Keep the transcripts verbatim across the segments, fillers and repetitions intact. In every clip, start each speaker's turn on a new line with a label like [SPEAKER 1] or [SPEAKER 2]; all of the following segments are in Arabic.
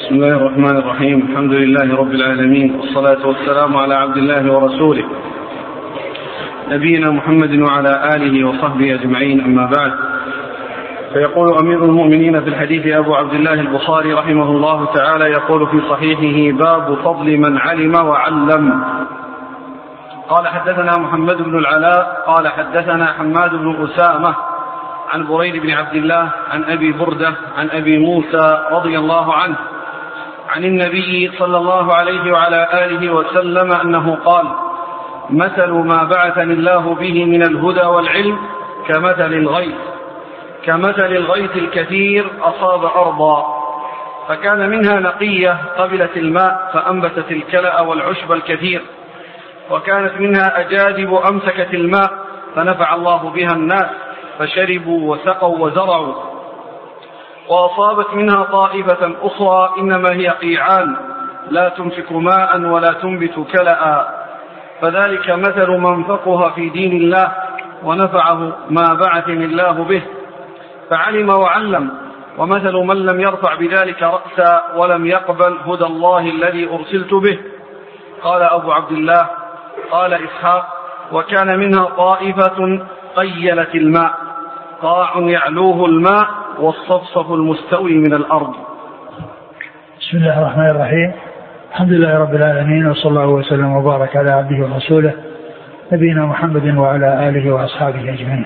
[SPEAKER 1] بسم الله الرحمن الرحيم. الحمد لله رب العالمين، والصلاة والسلام على عبد الله ورسوله نبينا محمد وعلى آله وصحبه أجمعين، أما بعد. فيقول أمير المؤمنين في الحديث أبو عبد الله البخاري رحمه الله تعالى، يقول في صحيحه: باب فضل من علم وعلم. قال: حدثنا محمد بن العلاء قال حدثنا حماد بن أسامة عن بريد بن عبد الله عن أبي بردة عن أبي موسى رضي الله عنه عن النبي صلى الله عليه وعلى آله وسلم أنه قال: مثل ما بعثني الله به من الهدى والعلم كمثل الغيث كمثل الغيث الكثير أصاب أرضا فكان منها نقية قبلت الماء فأنبتت الكلأ والعشب الكثير، وكانت منها أجادب أمسكت الماء فنفع الله بها الناس فشربوا وسقوا وزرعوا، وأصابت منها طائفة أخرى إنما هي قيعان لا تمسك ماء ولا تنبت كلأ، فذلك مثل من فقه في دين الله ونفعه ما بعثني الله به فعلم وعلم، ومثل من لم يرفع بذلك رأسا ولم يقبل هدى الله الذي أرسلت به. قال أبو عبد الله: قال إسحاق: وكان منها طائفة قيلت الماء، قاع يعلوه الماء والصفصف المستوي من الأرض.
[SPEAKER 2] بسم الله الرحمن الرحيم. الحمد لله رب العالمين، وصلى الله وسلم وبارك على عبده ورسوله نبينا محمد وعلى آله وأصحابه أجمعين.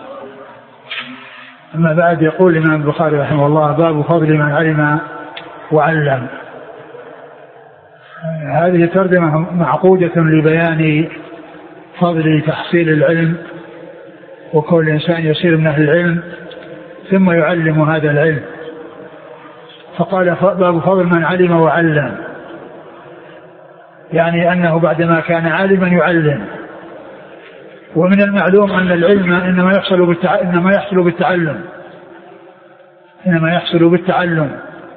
[SPEAKER 2] أما بعد، يقول الإمام البخاري رحمه الله: باب فضل من علم وعلم. هذه ترجمة معقودة لبيان فضل تحصيل العلم وكل إنسان يصير من أهل العلم ثم يعلم هذا العلم. فقال: باب فضل من علم وعلم، يعني أنه بعدما كان عالما يعلم. ومن المعلوم أن العلم إنما يحصل بالتع... إنما يحصل بالتعلم إنما يحصل بالتعلم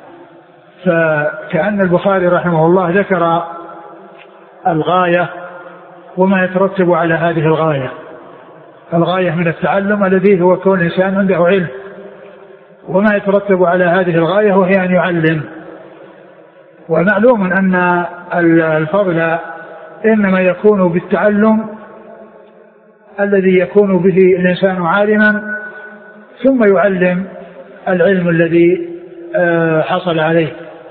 [SPEAKER 2] فكأن البخاري رحمه الله ذكر الغاية وما يترتب على هذه الغاية. الغاية من التعلم الذي هو كون الإنسان عنده علم، وما يترتب على هذه الغاية وهي أن يعلم. ومعلوم أن الفضل إنما يكون بالتعلم الذي يكون به الإنسان عالما ثم يعلم العلم الذي حصل عليه.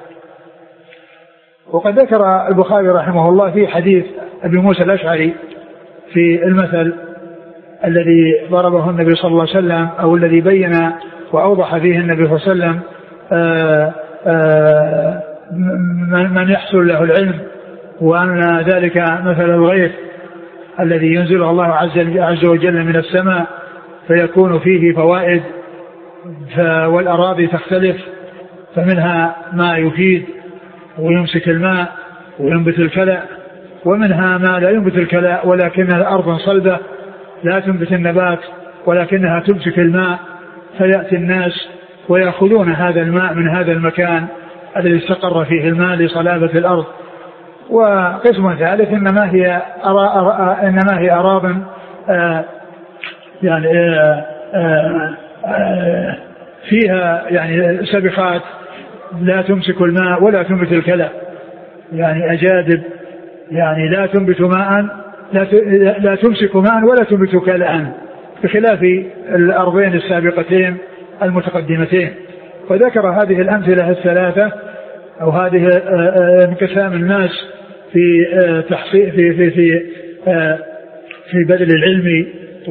[SPEAKER 2] وقد ذكر البخاري رحمه الله في حديث أبي موسى الأشعري في المثل الذي ضربه النبي صلى الله عليه وسلم، أو الذي بين وأوضح فيه النبي صلى الله عليه وسلم آآ آآ من يحصل له العلم، وأن ذلك مثل الغيث الذي ينزله الله عز وجل من السماء فيكون فيه فوائد، والأراضي تختلف فمنها ما يفيد ويمسك الماء وينبت الكلأ، ومنها ما لا ينبت الكلأ ولكنها أرض صلبة لا تنبت النبات ولكنها تمسك الماء، فيأتي الناس ويأخذون هذا الماء من هذا المكان الذي استقر فيه الماء لصلابة الأرض. وقسم ثالث إنما هي أرا إنما هي أراض آه يعني آه آه فيها يعني سبخات لا تمسك الماء ولا تنبت الكلأ، يعني أجادب يعني لا تنبت ماء لا لا تمسك ماء ولا تنبت كلأ، بخلاف الأرضين السابقتين المتقدمتين. وذكر هذه الأمثلة الثلاثة أو هذه انقسام الناس في تحصيل في في في في بذل العلم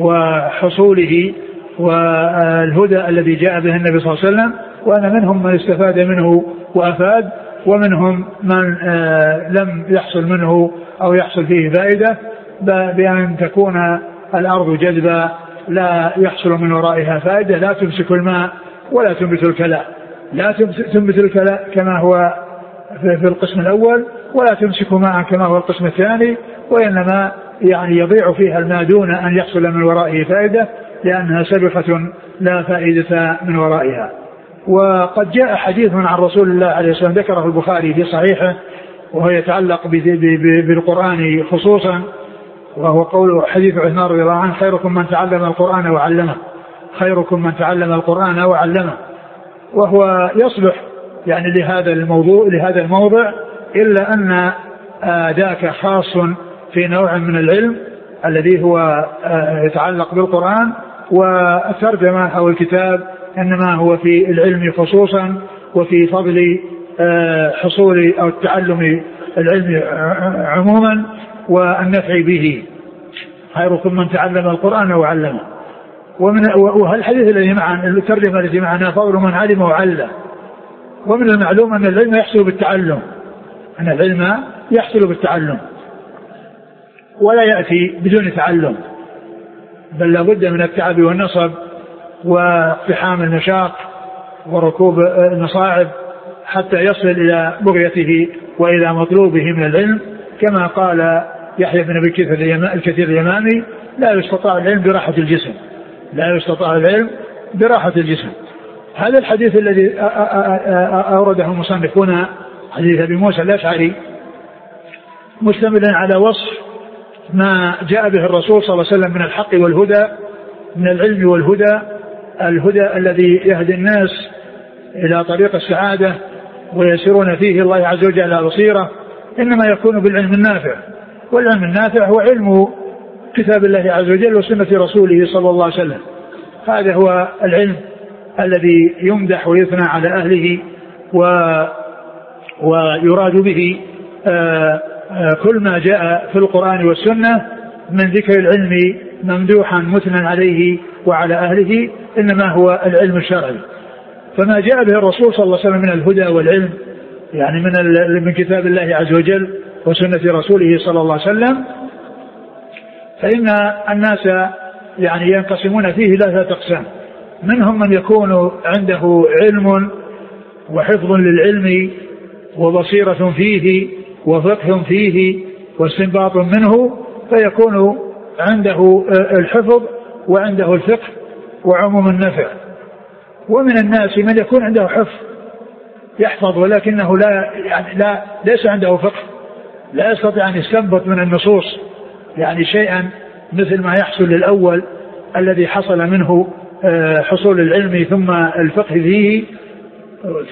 [SPEAKER 2] وحصوله والهدى الذي جاء به النبي صلى الله عليه وسلم، وأن منهم من استفاد منه وأفاد، ومنهم من لم يحصل منه أو يحصل فيه فائدة، بأن تكون الأرض جذبا لا يحصل من ورائها فائدة، لا تمسك الماء ولا تنبت الكلأ، لا تنبت الكلأ كما هو في القسم الأول، ولا تمسك ماء كما هو القسم الثاني، وإنما يعني يضيع فيها الماء دون أن يحصل من ورائه فائدة، لأنها سبقة لا فائدة من ورائها. وقد جاء حديث عن رسول الله عليه الصلاة والسلام ذكره البخاري في صحيحه، وهو يتعلق بالقرآن خصوصا، وهو قول حديث عثمان رضي الله عنه: خيركم من تعلم القرآن وعلمه خيركم من تعلم القرآن وعلمه. وهو يصلح يعني لهذا الموضوع لهذا الموضع، إلا أن ذاك خاص في نوع من العلم الذي هو يتعلق بالقرآن، والترجمة أو الكتاب إنما هو في العلم خصوصا وفي فضل حصول أو التعلم العلم عموما والنفع به. خيركم من تعلم القرآن وعلمه. ومن وهالحديث الذي معنا الترجمة التي معنا فضل من علم وعلم. ومن المعلوم أن العلم يحصل بالتعلم أن العلم يحصل بالتعلم ولا يأتي بدون تعلم، بل لابد من التعب والنصب واقتحام المشاق وركوب المصاعب حتى يصل إلى بغيته وإلى مطلوبه من العلم، كما قال يحيى بن أبي كثير اليمامي: لا يستطاع العلم براحة الجسم لا يستطاع العلم براحة الجسم. هذا الحديث الذي أورده المصنفون حديث أبي موسى الأشعري مشتملا على وصف ما جاء به الرسول صلى الله عليه وسلم من الحق والهدى، من العلم والهدى، الهدى الذي يهدي الناس إلى طريق السعادة ويسيرون فيه الله عز وجل على بصيرة، إنما يكون بالعلم النافع. والعلم النافع هو علم كتاب الله عز وجل وسنة رسوله صلى الله عليه وسلم. هذا هو العلم الذي يمدح ويثنى على أهله و ويراد به آآ آآ كل ما جاء في القرآن والسنة من ذكر العلم ممدوحا مثنى عليه وعلى أهله، إنما هو العلم الشرعي. فما جاء به الرسول صلى الله عليه وسلم من الهدى والعلم، يعني من من كتاب الله عز وجل وسنة رسوله صلى الله عليه وسلم، فإن الناس يعني ينقسمون فيه ثلاثة أقسام. منهم من يكون عنده علم وحفظ للعلم وبصيرة فيه وفقه فيه واستنباط منه، فيكون عنده الحفظ وعنده الفقه وعموم النفع. ومن الناس من يكون عنده حفظ يحفظ ولكنه لا يعني لا ليس عنده فقه، لا يستطيع أن يستنبط من النصوص يعني شيئا مثل ما يحصل للأول الذي حصل منه حصول العلم ثم الفقه فيه. ف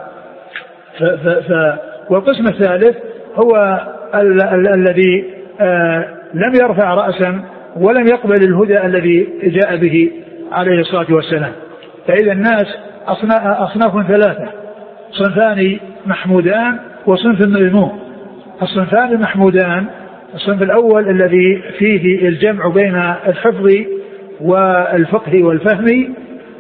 [SPEAKER 2] ف ف ف والقسم الثالث هو ال ال الذي لم يرفع رأسا ولم يقبل الهدى الذي جاء به عليه الصلاة والسلام. فإذا الناس أصناف ثلاثة: صنفان محمودان وصنف مذموم. الصنفان المحمودان: الصنف الأول الذي فيه الجمع بين الحفظ والفقه والفهم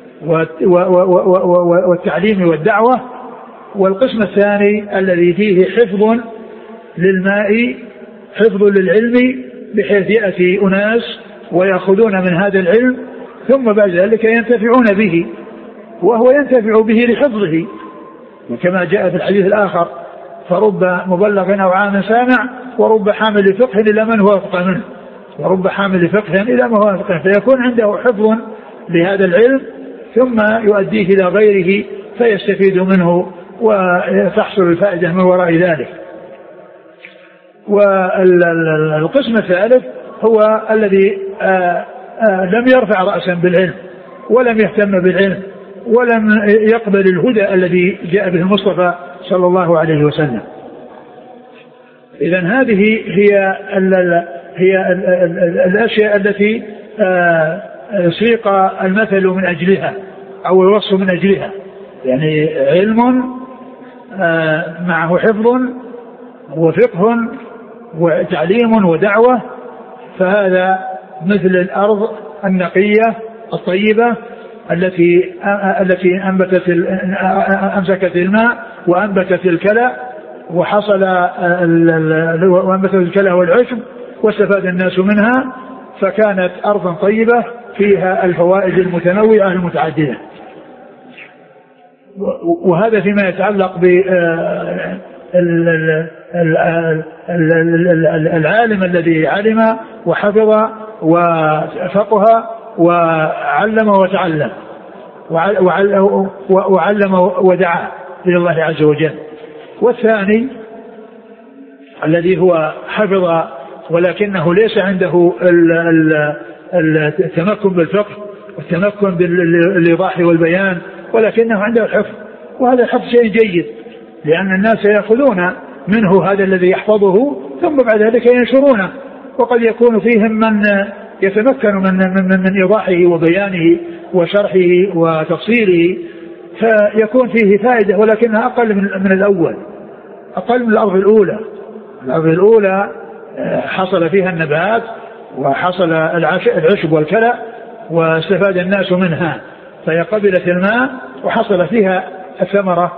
[SPEAKER 2] والتعليم والدعوة. والقسم الثاني الذي فيه حفظ للماء، حفظ للعلم، بحيث يأتي أناس ويأخذون من هذا العلم ثم بعد ذلك ينتفعون به، وهو ينتفع به لحفظه، وكما جاء في الحديث الآخر: فرب مبلغ أو عام سامع ورب حامل فقه إلى من هو أفقه منه ورب حامل فقه إلى من هو أفقه. فيكون عنده حفظ لهذا العلم ثم يؤديه إلى غيره فيستفيد منه وتحصل الفائدة من وراء ذلك. والقسم الثالث هو الذي آآ آآ لم يرفع رأسا بالعلم ولم يهتم بالعلم ولم يقبل الهدى الذي جاء به المصطفى صلى الله عليه وسلم. إذن هذه هي ال هي ال ال الأشياء التي سيق المثل من أجلها أو الوصف من أجلها، يعني علم معه حفظ وفقه وتعليم ودعوة، فهذا مثل الأرض النقية الطيبة التي التي أنبتت أمسكت الماء وأنبتت الكلى وحصل وأنبتت الكلى والعشب واستفاد الناس منها، فكانت أرضا طيبة فيها الفوائد المتنوعة المتعددة. وهذا فيما يتعلق بالعالم الذي علم وحفظ وفقه وعلم وتعلم وعلم ودعا إلى الله عز وجل. والثاني الذي هو حفظ ولكنه ليس عنده التمكن بالفقه والتمكن بالإيضاح والبيان، ولكنه عنده الحفظ وهذا الحفظ شيء جيد، لأن الناس يأخذون منه هذا الذي يحفظه ثم بعد ذلك ينشرونه، وقد يكون فيهم من يتمكن من, من, من إيضاحه وبيانه وشرحه وتفصيله، فيكون فيه فائدة، ولكنها أقل من, من الأول، أقل من الأرض الأولى. الأرض الأولى حصل فيها النبات وحصل العشب والكلأ واستفاد الناس منها، فهي قبلت الماء وحصل فيها الثمرة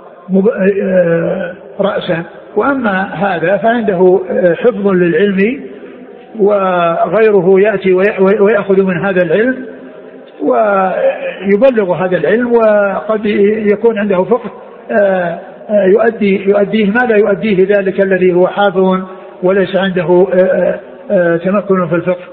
[SPEAKER 2] رأسا. وأما هذا فعنده حفظ للعلم، وغيره يأتي ويأخذ من هذا العلم ويبلغ هذا العلم، وقد يكون عنده فقه يؤدي يؤديه ما لا يؤديه ذلك الذي هو حافظ وليس عنده تمكن في الفقه.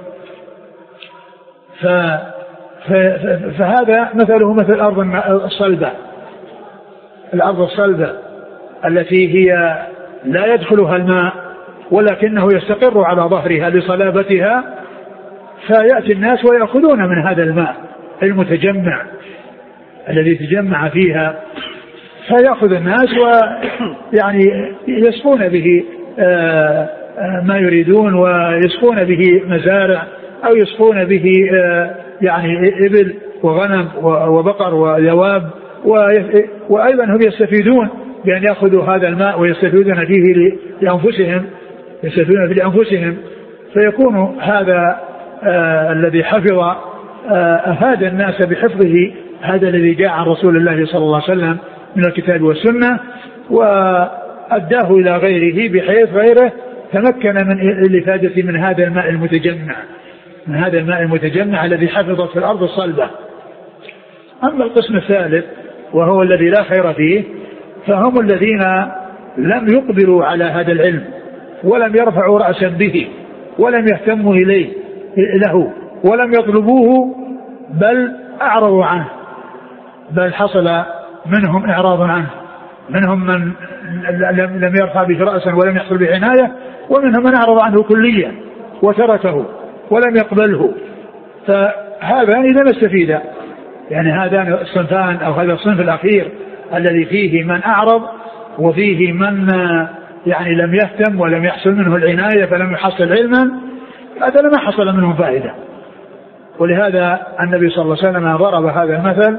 [SPEAKER 2] فهذا مثله مثل الأرض الصلبة، الأرض الصلبة التي هي لا يدخلها الماء ولكنه يستقر على ظهرها لصلابتها، فيأتي الناس ويأخذون من هذا الماء المتجمع الذي تجمع فيها، فيأخذ الناس ويعني يسقون به ما يريدون، ويسقون به مزارع أو يسقون به يعني إبل وغنم وبقر ودواب، وأيضا هم يستفيدون بأن يأخذوا هذا الماء ويستفيدون فيه لأنفسهم يستفيدون فيه لأنفسهم فيكون هذا آه الذي حفظ آه أفاد الناس بحفظه هذا الذي جاء عن رسول الله صلى الله عليه وسلم من الكتاب والسنة، وأداه إلى غيره بحيث غيره تمكن من الإفادة من هذا الماء المتجمع من هذا الماء المتجمع الذي حفظت في الأرض الصلبة. أما القسم الثالث وهو الذي لا خير فيه، فهم الذين لم يقبلوا على هذا العلم ولم يرفعوا رأسا به ولم يهتموا إليه له ولم يطلبوه، بل أعرضوا عنه، بل حصل منهم إعراض عنه. منهم من لم يرفع به رأسا ولم يحصل به عناية، ومنهم من أعرض عنه كليا وتركه ولم يقبله. فهذا إذا ما استفيد، يعني هذان الصنفان أو هذا الصنف الأخير الذي فيه من أعرض وفيه من يعني لم يهتم ولم يحصل منه العناية فلم يحصل علما، هذا لما حصل منه فائدة. ولهذا النبي صلى الله عليه وسلم ضرب هذا المثل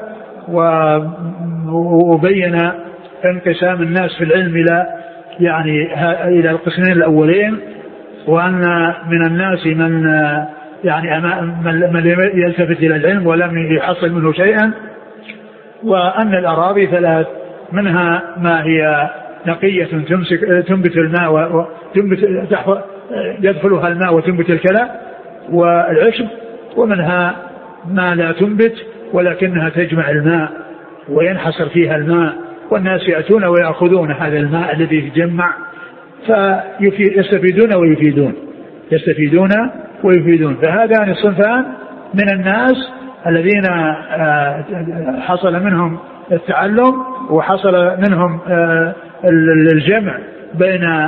[SPEAKER 2] وبين انقسام الناس في العلم إلى يعني إلى القسمين الأولين، وأن من الناس من يعني من يلتفت إلى العلم ولم يحصل منه شيئا، وأن الأراضي ثلاث، منها ما هي نقية تمسك تنبت الماء وتنبت يدخلها الماء وتنبت الكلى والعشب، ومنها ما لا تنبت ولكنها تجمع الماء وينحصر فيها الماء، والناس يأتون ويأخذون هذا الماء الذي يتجمع فيستفيدون ويفيدون يستفيدون ويفيدون. فهذان الصنفان من الناس الذين حصل منهم التعلم وحصل منهم الجمع بين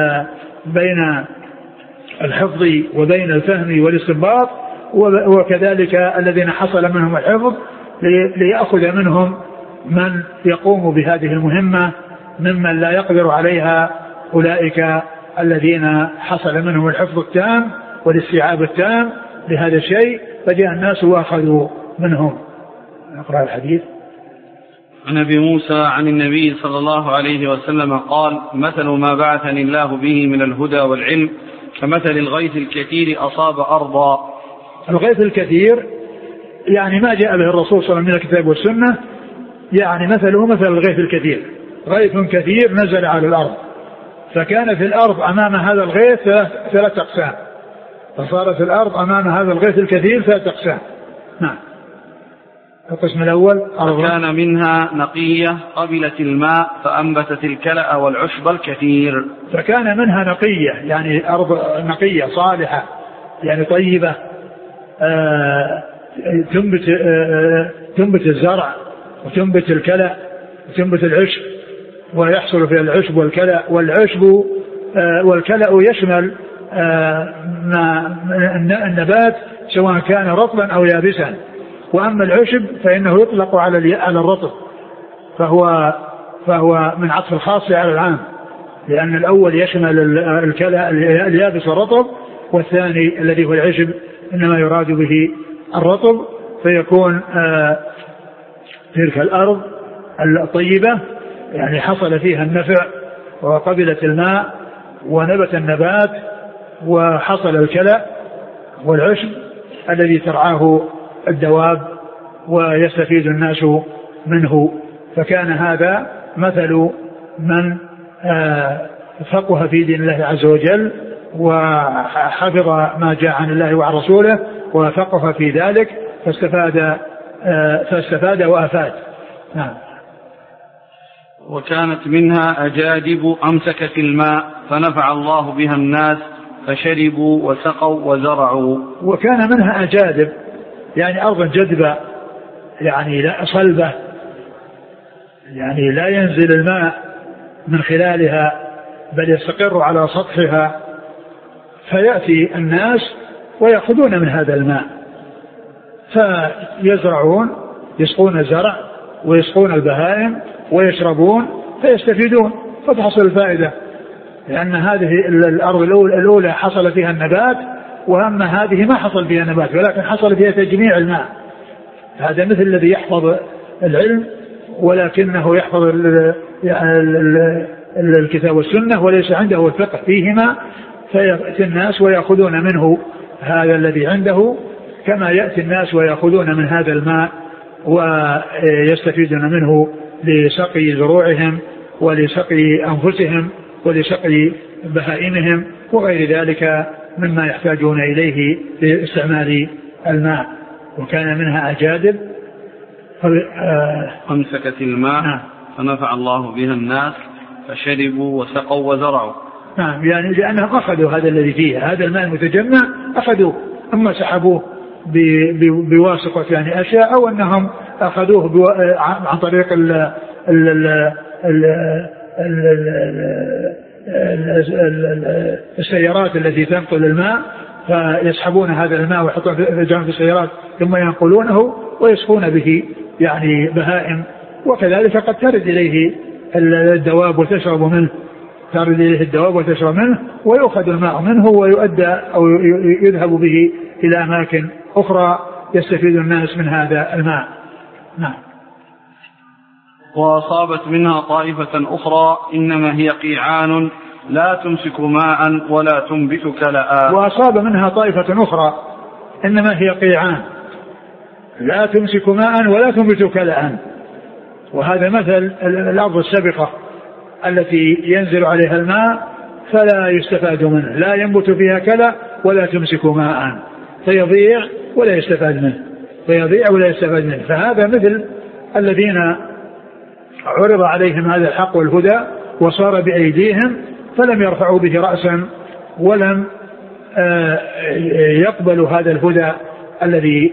[SPEAKER 2] بين الحفظ وبين الفهم والاستنباط، وكذلك الذين حصل منهم الحفظ ليأخذ منهم من يقوم بهذه المهمة ممن لا يقدر عليها، أولئك الذين حصل منهم الحفظ التام والاستيعاب التام لهذا الشيء، فجاء الناس وأخذوا منهم. نقرأ الحديث.
[SPEAKER 1] عن أبي موسى عن النبي صلى الله عليه وسلم قال: مثل ما بعثني الله به من الهدى والعلم كمثل الغيث الكثير أصاب أرضا.
[SPEAKER 2] الغيث الكثير يعني ما جاء به الرسول صلى الله عليه وسلم من الكتاب والسنة، يعني مثله مثل الغيث الكثير، غيث كثير نزل على الأرض، فكان في الأرض أمام هذا الغيث ثلاث أقسام، فصارت الأرض أمام هذا الغيث الكثير ثلاث أقسام. نعم. القسم الأول
[SPEAKER 1] كان منها نقية قبلت الماء فأنبتت الكلأ والعشب الكثير.
[SPEAKER 2] فكان منها نقية يعني أرض نقية صالحة يعني طيبة، آه تنبت, آه تنبت الزرع وتنبت الكلأ وتنبت العشب، ويحصل فيها العشب والكلأ. والعشب آه والكلأ يشمل آه النبات سواء كان رطبا أو يابسا، وأما العشب فإنه يطلق على على الرطب، فهو فهو من عطف الخاص على العام، لأن الأول يشمل الكلى اليابس والرطب، والثاني الذي هو العشب إنما يراد به الرطب، فيكون آه تلك الأرض الطيبة يعني حصل فيها النفع وقبلت الماء ونبت النبات وحصل الكلى والعشب الذي ترعاه الدواب ويستفيد الناس منه. فكان هذا مثل من فقه في دين الله عز وجل وحفظ ما جاء عن الله وعن رسوله وفقه في ذلك فاستفاد فاستفاد وأفاد. نعم.
[SPEAKER 1] وكانت منها أجادب أمسكت الماء فنفع الله بها الناس فشربوا وسقوا وزرعوا.
[SPEAKER 2] وكان منها أجادب يعني أرض جدبة يعني لا صلبة، يعني لا ينزل الماء من خلالها بل يستقر على سطحها، فيأتي الناس ويأخذون من هذا الماء فيزرعون يسقون الزرع ويسقون البهائم ويشربون فيستفيدون فتحصل الفائدة، لأن هذه الأرض الأولى حصل فيها النبات، وأما هذه ما حصل فيها نبات ولكن حصل فيها تجميع الماء. هذا مثل الذي يحفظ العلم ولكنه يحفظ الكتاب والسنة وليس عنده الفقه فيهما، فيأتي الناس ويأخذون منه هذا الذي عنده كما يأتي الناس ويأخذون من هذا الماء ويستفيدون منه لسقي زروعهم ولسقي أنفسهم ولسقي بهائمهم وغير ذلك مما يحتاجون إليه لاستعمال الماء. وكان منها أجادب
[SPEAKER 1] أمسكت الماء فنفع الله بها الناس فشربوا وسقوا وزرعوا.
[SPEAKER 2] نعم، يعني لأنهم أخذوا هذا الذي فيه هذا الماء المتجمع أخذوه، أما سحبوه بواسطة يعني أشياء أو أنهم أخذوه عن طريق ال ال ال ال السيارات التي تنقل الماء، فيسحبون هذا الماء ويحطون في جانب السيارات ثم ينقلونه ويسقون به يعني بهائم، وكذلك قد ترد إليه الدواب وتشرب منه ترد إليه الدواب وتشرب منه ويؤخذ الماء منه ويؤدى أو يذهب به إلى أماكن أخرى يستفيد الناس من هذا الماء. نعم.
[SPEAKER 1] وأصابت منها طائفة أخرى إنما هي قيعان لا تمسك ماء ولا تنبت كلأ.
[SPEAKER 2] وأصاب منها طائفة أخرى إنما هي قيعان لا تمسك ماء ولا تنبت كلأ، وهذا مثل الأرض السابقة التي ينزل عليها الماء فلا يستفاد منه، لا ينبت فيها كلأ ولا تمسك ماء فيضيع ولا يستفاد منه فيضيع ولا يستفاد منه. فهذا مثل الذين عرض عليهم هذا الحق والهدى وصار بأيديهم فلم يرفعوا به رأسا ولم يقبلوا هذا الهدى الذي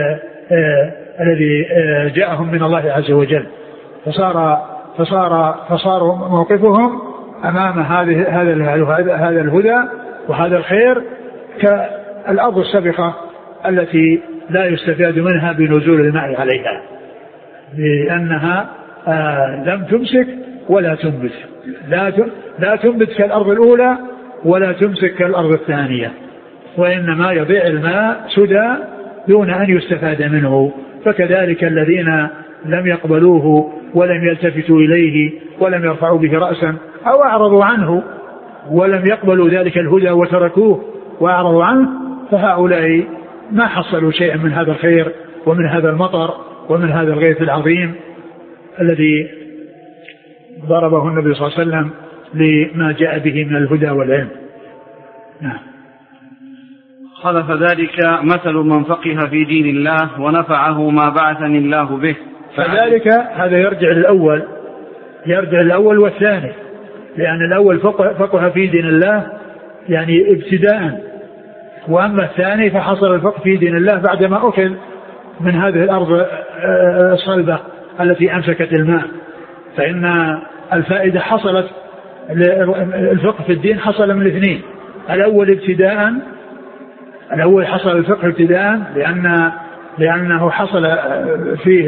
[SPEAKER 2] الذي جاءهم من الله عز وجل، فصار فصار فصار موقفهم أمام هذه هذا هذا الهدى وهذا الخير كالأرض السابقة التي لا يستفاد منها بنزول الماء عليها، لأنها آه لم تمسك ولا تنبت، لا لا تنبت كالأرض الأولى ولا تمسك كالأرض الثانية، وإنما يضيع الماء سدى دون أن يستفاد منه. فكذلك الذين لم يقبلوه ولم يلتفتوا إليه ولم يرفعوا به رأسا أو أعرضوا عنه ولم يقبلوا ذلك الهدى وتركوه وأعرضوا عنه، فهؤلاء ما حصلوا شيئا من هذا الخير ومن هذا المطر ومن هذا الغيث العظيم الذي ضربه النبي صلى الله عليه وسلم لما جاء به من الهدى والعلم. نعم.
[SPEAKER 1] خلف ذلك مثل من فقه في دين الله ونفعه ما بعثني الله به.
[SPEAKER 2] فذلك هذا يرجع للأول يرجع للأول والثاني، لأن الأول فقه, فقه في دين الله يعني ابتداء، وأما الثاني فحصل الفقه في دين الله بعدما أكل من هذه الأرض الصلبة التي أمسكت الماء، فإن الفائدة حصلت، الفقه في الدين حصل من الاثنين، الأول ابتداء الأول حصل الفقه ابتداء لأن لأنه حصل فيه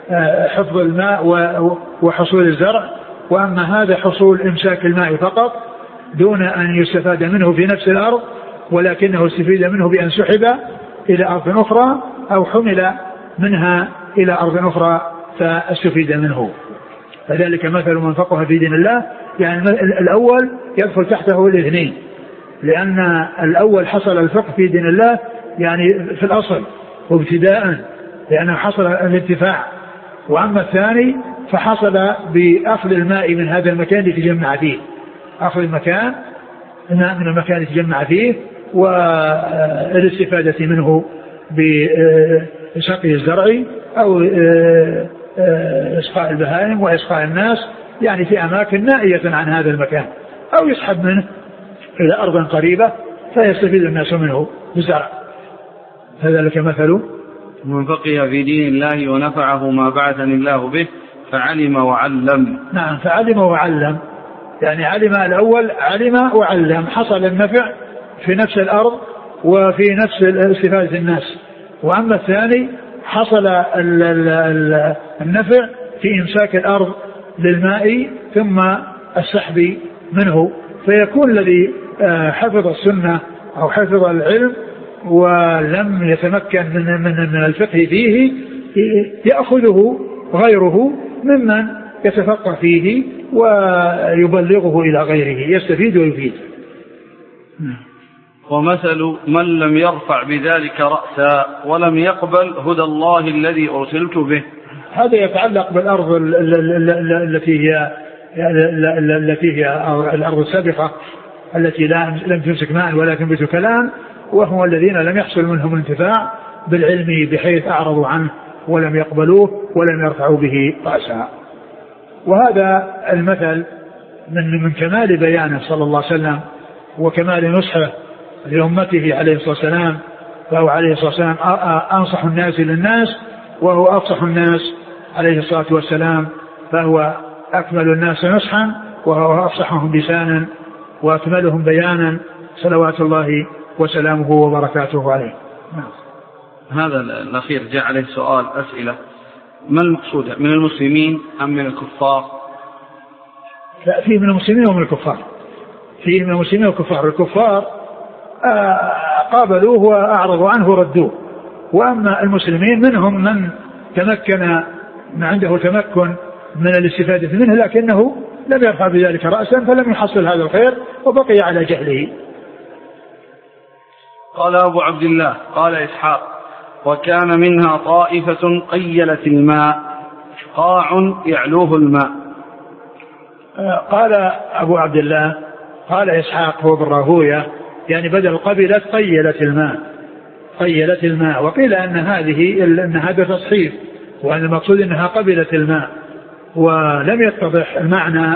[SPEAKER 2] حفظ الماء وحصول الزرع، وأما هذا حصول إمساك الماء فقط دون أن يستفاد منه في نفس الأرض، ولكنه استفيد منه بأن سحب إلى أرض أخرى أو حمل منها إلى أرض أخرى فاستفيد منه. فذلك مثل من فقه في دين الله، يعني الأول يدخل تحته الاثنين، لأن الأول حصل الفقه في دين الله يعني في الأصل وابتداء لأنه حصل الانتفاع، وأما الثاني فحصل بأخذ الماء من هذا المكان لتجمع فيه، أخذ المكان الماء من المكان لتجمع فيه والاستفادة منه بسقي الزرع أو إسقاء البهائم وإسقاء الناس، يعني في أماكن نائية عن هذا المكان، أو يسحب منه إلى أرض قريبة فيستفيد الناس منه بالزرع. فذلك مثل
[SPEAKER 1] من فقه في دين الله ونفعه ما بعثني الله به فعلم وعلم.
[SPEAKER 2] نعم، فعلم وعلم، يعني علم الأول علم وعلم، حصل النفع في نفس الأرض وفي نفس استفادة الناس، وأما الثاني حصل النفع في إمساك الأرض للماء ثم السحب منه، فيكون الذي حفظ السنة أو حفظ العلم ولم يتمكن من, من, من الفقه فيه يأخذه غيره ممن يتفقه فيه ويبلغه إلى غيره، يستفيد ويفيد.
[SPEAKER 1] ومثل من لم يرفع بذلك رأسا ولم يقبل هدى الله الذي أرسلت به.
[SPEAKER 2] هذا يتعلق بالأرض التي هي التي هي الأرض السابقة التي لم تمسك ماء ولا تنبت كلام، وهم الذين لم يحصل منهم انتفاع بالعلم بحيث أعرضوا عنه ولم يقبلوه ولم يرفعوا به رأسا. وهذا المثل من من كمال بيانه صلى الله عليه وسلم وكمال نصحه لأمته عليه الصلاة والسلام، فهو عليه الصلاة والسلام أنصح الناس للناس وهو أفصح الناس عليه الصلاة والسلام، فهو أكمل الناس نصحا وهو أفصحهم لسانا وأكملهم بيانا صلوات الله وسلامه وبركاته عليه.
[SPEAKER 1] هذا الأخير جاء عليه سؤال أسئلة، ما المقصود من المسلمين أم من الكفار؟
[SPEAKER 2] لا، فيه من المسلمين ومن الكفار، فيه من المسلمين والكفار. الكفار قابلوه وأعرضوا عنه وردوه، وأما المسلمين منهم من تمكن من عنده تمكن من الاستفادة منه لكنه لم يرفع بذلك رأسا فلم يحصل هذا الخير وبقي على جهله.
[SPEAKER 1] قال أبو عبد الله قال إسحاق وكان منها طائفة قيلت الماء قاع يعلوه الماء.
[SPEAKER 2] قال أبو عبد الله قال إسحاق هو بالراهوية، يعني بدل قبلت قيلت الماء، قيلت الماء، وقيل أن هذه أن هذا تصحيف وأن المقصود أنها قبلت الماء، ولم يتضح المعنى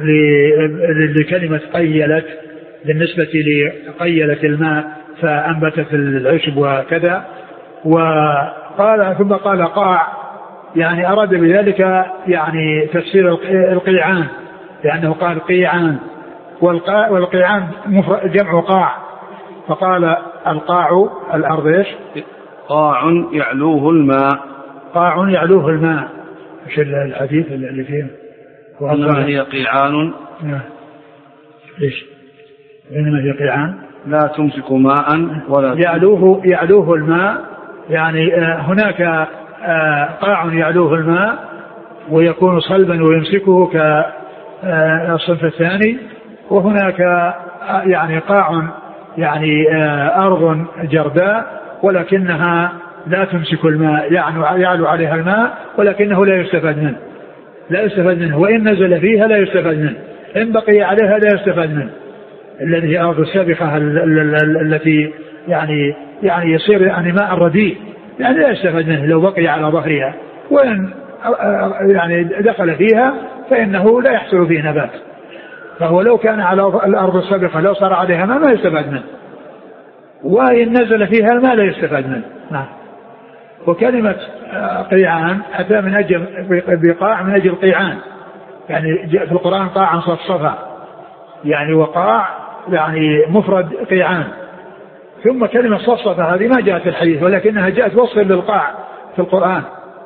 [SPEAKER 2] لكلمة قيلت بالنسبة لقيلت الماء فأنبتت العشب وكذا. وقال ثم قال قاع، يعني أراد بذلك يعني تفسير القيعان، لأنه قال قيعان والقيعان جمع قاع، فقال القاع الأرض إيش؟
[SPEAKER 1] قاع يعلوه الماء،
[SPEAKER 2] قاع يعلوه الماء. ايش الحديث اللي فيه؟
[SPEAKER 1] وإنما هي قيعان.
[SPEAKER 2] ايش؟ إنما هي قيعان
[SPEAKER 1] لا تمسك ماء ولا
[SPEAKER 2] يعلوه يعلوه الماء، يعني هناك قاع يعلوه الماء ويكون صلبا ويمسكه كالصنف الثاني، وهناك يعني قاع يعني أرض جرداء ولكنها لا تمسك الماء، يعني يعلو عليها الماء ولكنه لا يستفاد منه، لا يستفاد منه، وإن نزل فيها لا يستفاد منه، إن بقي عليها لا يستفاد منه، الذي هي أرض السابقة التي يعني يعني يصير يعني ماء رديء، يعني لا يستفاد منه لو بقي على ظهرها، وإن يعني دخل فيها فإنه لا يحصل فيه نبات، فهو لو كان على الأرض السابقة لو صار عليها ماء ما يستفاد منه، وإن نزل فيها الماء لا يستفاد منه. نعم. وكلمة قيعان أتى من أجل بقاع من أجل قيعان، يعني في القرآن قاعا صفصفا، يعني وقاع يعني مفرد قيعان، ثم كلمة صفصفا هذه ما جاءت في الحديث ولكنها جاءت وصفا للقاع في القرآن،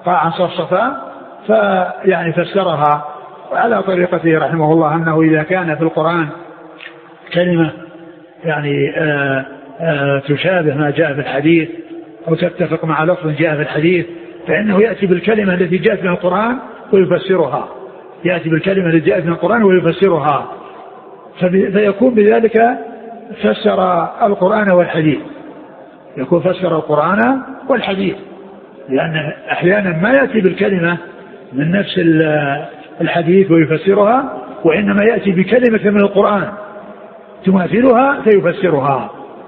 [SPEAKER 2] قاعا صفصفا، فيعني فسرها على طريقته رحمه الله أنه إذا كان في القرآن كلمة يعني آآ آآ تشابه ما جاء في الحديث أو تتفق مع لفظ جاء في الحديث فإنه يأتي بالكلمة التي جاءت من القرآن ويفسرها، يأتي بالكلمة التي جاءت من القرآن ويفسرها، فيكون بذلك فسر القرآن والحديث، يكون فسر القرآن والحديث، لأن أحيانا ما يأتي بالكلمة من نفس الحديث ويفسرها، وإنما يأتي بكلمة من القرآن تماثلها فيفسرها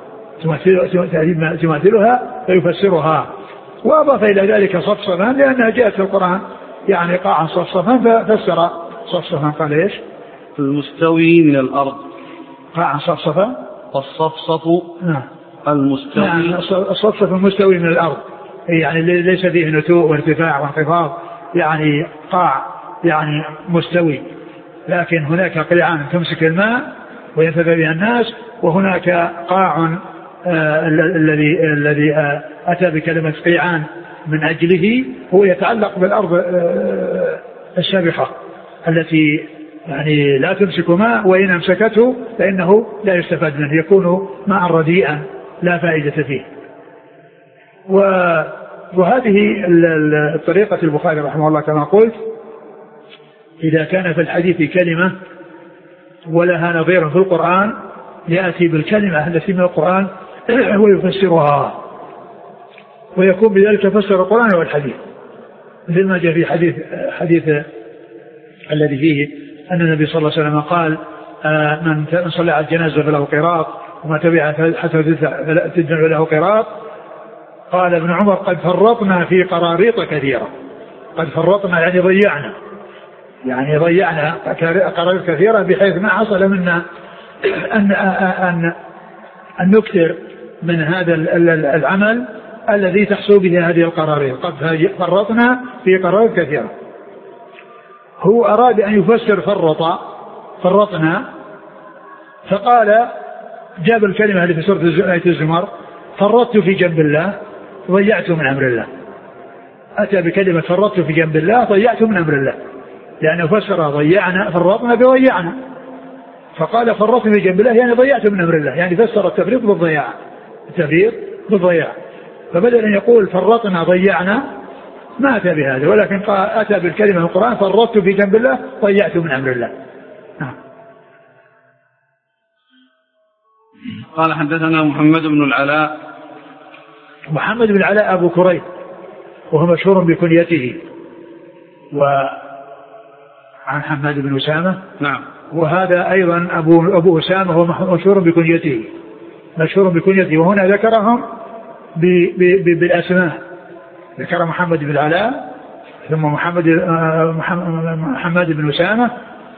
[SPEAKER 2] تماثلها فيفسرها وأضاف إلى ذلك صفصفا لأنها جاءت في القرآن يعني قاعا صفصفا ففسر صفصفا. قال إيش؟
[SPEAKER 1] المستوي من الأرض
[SPEAKER 2] قاعا صفصفا،
[SPEAKER 1] والصفصف
[SPEAKER 2] نعم
[SPEAKER 1] المستوي،
[SPEAKER 2] نعم الصفصف المستوي من الأرض يعني ليس فيه نتوء وارتفاع وانخفاض، يعني قاع يعني مستوي، لكن هناك قيعان تمسك الماء وينتفع بها الناس، وهناك قاع آه الذي الذي آه أتى بكلمة قيعان من أجله هو يتعلق بالأرض آه السابقة التي يعني لا تمسك ماء، وإن أمسكته فإنه لا يستفاد منه، يكون ماء رديئا لا فائدة فيه. وهذه الطريقة البخاري رحمه الله كما قلت إذا كان في الحديث كلمة ولها نظير في القرآن يأتي بالكلمة التي من القرآن ويفسرها، ويكون بذلك فسر القرآن والحديث، مثل ما جاء في حديث حديث الذي فيه أن النبي صلى الله عليه وسلم قال آه من صلى على الجنازة فله قراط وما تبع حتى تدفع له قراط. قال ابن عمر قد فرطنا في قراريط كثيرة، قد فرطنا يعني ضيعنا، يعني ضيعنا قراريط كثيرة بحيث ما حصل منا أن, أن, أن نكثر من هذا العمل الذي تحصل به هذه القراريط، قد فرطنا في قراريط كثيرة. هو أراد أن يفسر فرط فرطنا فقال جاب الكلمة التي في سورة آية الزمر فرطت في جنب الله ضيعت من أمر الله، أتى بكلمة فرطت في جنب الله ضيعت من أمر الله، لأنه فسر ضيعنا فرطنا بضيعنا، فقال فرطت في جنب الله يعني ضيعت من أمر الله، يعني فسر التفريط بالضياع، التفريط بالضياع، فبدل أن يقول فرطنا ضيعنا ما أتى بهذا، ولكن أتى بالكلمة من القرآن فرطت في جنب الله ضيعت من أمر الله. نعم.
[SPEAKER 1] قال حدثنا محمد بن العلاء.
[SPEAKER 2] محمد بن العلاء أبو كريب وهو مشهور بكنيته، وعن حماد بن أسامة.
[SPEAKER 1] نعم.
[SPEAKER 2] وهذا أيضا أبو, أبو أسامة وهو مشهور بكنيته مشهور بكنيته وهنا ذكرهم ب ب ب بالأسماء، ذكر محمد بن العلاء ثم محمد محمد بن أسامة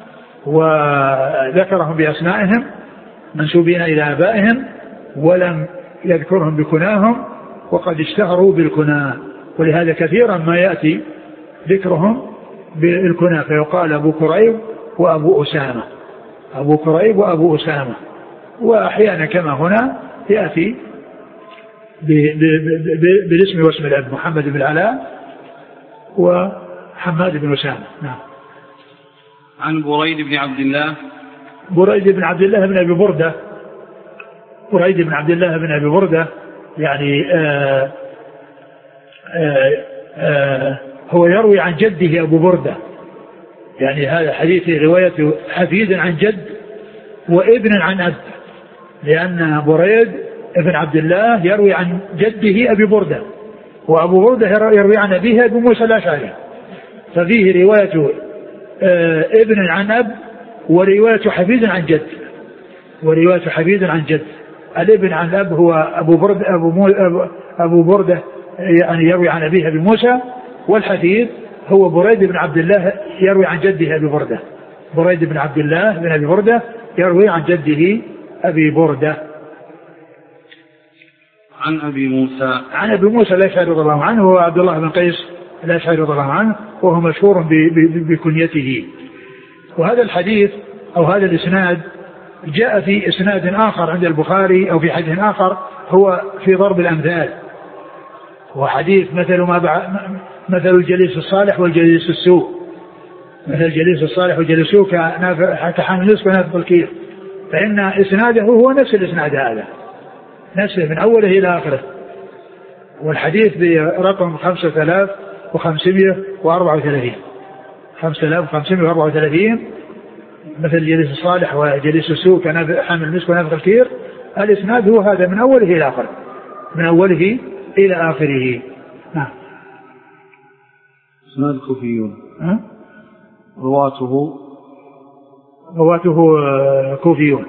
[SPEAKER 2] وذكرهم بأسمائهم منسوبين إلى آبائهم ولم يذكرهم بكناهم، وقد اشتهروا بالكناه، ولهذا كثيرا ما يأتي ذكرهم بالكناه فيقال أبو كريب وأبو أسامة، أبو كريب وأبو أسامة، وأحيانا كما هنا يأتي بالاسم واسم الأب محمد بن العلاء وحماد بن أسامة. نعم.
[SPEAKER 1] عن بريد بن عبد الله.
[SPEAKER 2] بريد بن عبد الله بن أبي بردة بريد بن عبد الله بن أبي بردة يعني آآ آآ آآ هو يروي عن جده أبو بردة، يعني هذا حديث روايته حفيد عن جد وابن عن أب، لأن بريد ابن عبد الله يروي عن جده أبي بردة، وأبو بردة يروي عن أبيه أبو موسى الأشعري، ففيه رواية ابن عن أب ورواية حفيد عن جد ورواية حفيد عن جد. الابن عن أب هو أبو بردة أبو, مو أبو بردة يعني يروي عن أبيه أبي موسى، والحفيد هو بريد بن عبد الله يروي عن جده أبي بردة. بريد بن عبد الله بن أبي بردة يروي عن جده أبي بردة.
[SPEAKER 1] عن أبي موسى
[SPEAKER 2] عن أبي موسى الأشعري رضي الله عنه هو عبد الله بن قيس الأشعري رضي الله عنه، وهو مشهور بكنيته. وهذا الحديث أو هذا الإسناد جاء في إسناد آخر عند البخاري أو في حديث آخر هو في ضرب الأمثال، وحديث مثل ما مثل الجليس الصالح والجليس السوء، مثل الجليس الصالح والجليس السوء كحامل المسك ونافخ الكير، فإن إسناده هو نفس الإسناد هذا نفسه من أوله إلى آخره. والحديث برقم خمسة آلاف وخمسمائة وأربعة وثلاثين خمسة آلاف وخمسمائة وأربعة وثلاثين مثل الجليس الصالح وجليس السوء كحامل المسك ونافخ الكير. الإسناد هو هذا من أوله إلى آخره، من أوله إلى آخره. نعم.
[SPEAKER 1] إسناد كوفيون رواته
[SPEAKER 2] رواته كوفيون.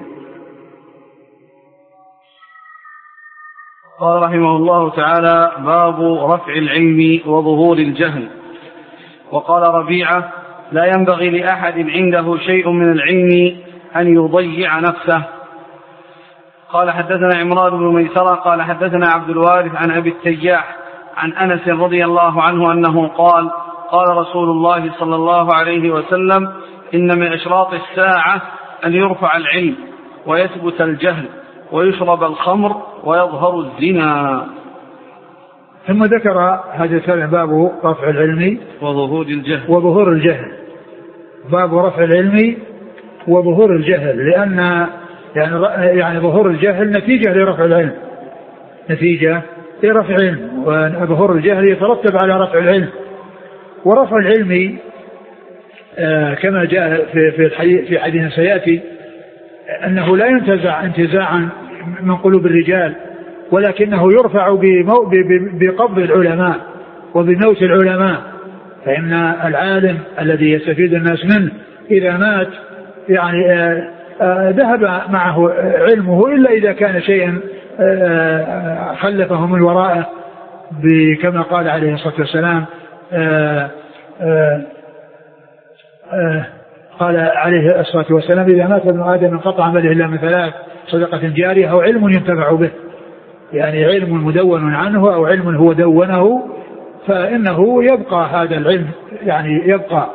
[SPEAKER 1] قال رحمه الله تعالى: باب رفع العلم وظهور الجهل. وقال ربيعة: لا ينبغي لأحد عنده شيء من العلم أن يضيع نفسه. قال حدثنا عمران بن ميسرة قال حدثنا عبد الوارث عن أبي التياح عن أنس رضي الله عنه أنه قال: قال رسول الله صلى الله عليه وسلم: إن من أشراط الساعة أن يرفع العلم ويثبت الجهل ويشرب الخمر ويظهر الزنا.
[SPEAKER 2] ثم ذكر هذا الكلام باب رفع العلم
[SPEAKER 1] وظهور الجهل
[SPEAKER 2] وظهور الجهل باب رفع العلم وظهور الجهل، لأن يعني يعني ظهور الجهل نتيجة لرفع العلم، نتيجة لرفع العلم، وظهور الجهل يترتب على رفع العلم. ورفع العلم آه كما جاء في في الحديث في حديث سيأتي أنه لا ينتزع انتزاعا من قلوب الرجال، ولكنه يرفع بقبض العلماء وبموت العلماء. فإن العالم الذي يستفيد الناس منه إذا مات يعني آه آه ذهب معه علمه، إلا إذا كان شيئا آه خلفه من ورائه، كما قال عليه الصلاة والسلام آه آه آه قال عليه الصلاة والسلام: إذا مات ابن آدم انقطع عمله إلا من ثلاث: صدقة جارية أو علم ينتفع به، يعني علم مدون عنه أو علم هو دونه، فإنه يبقى هذا العلم، يعني يبقى.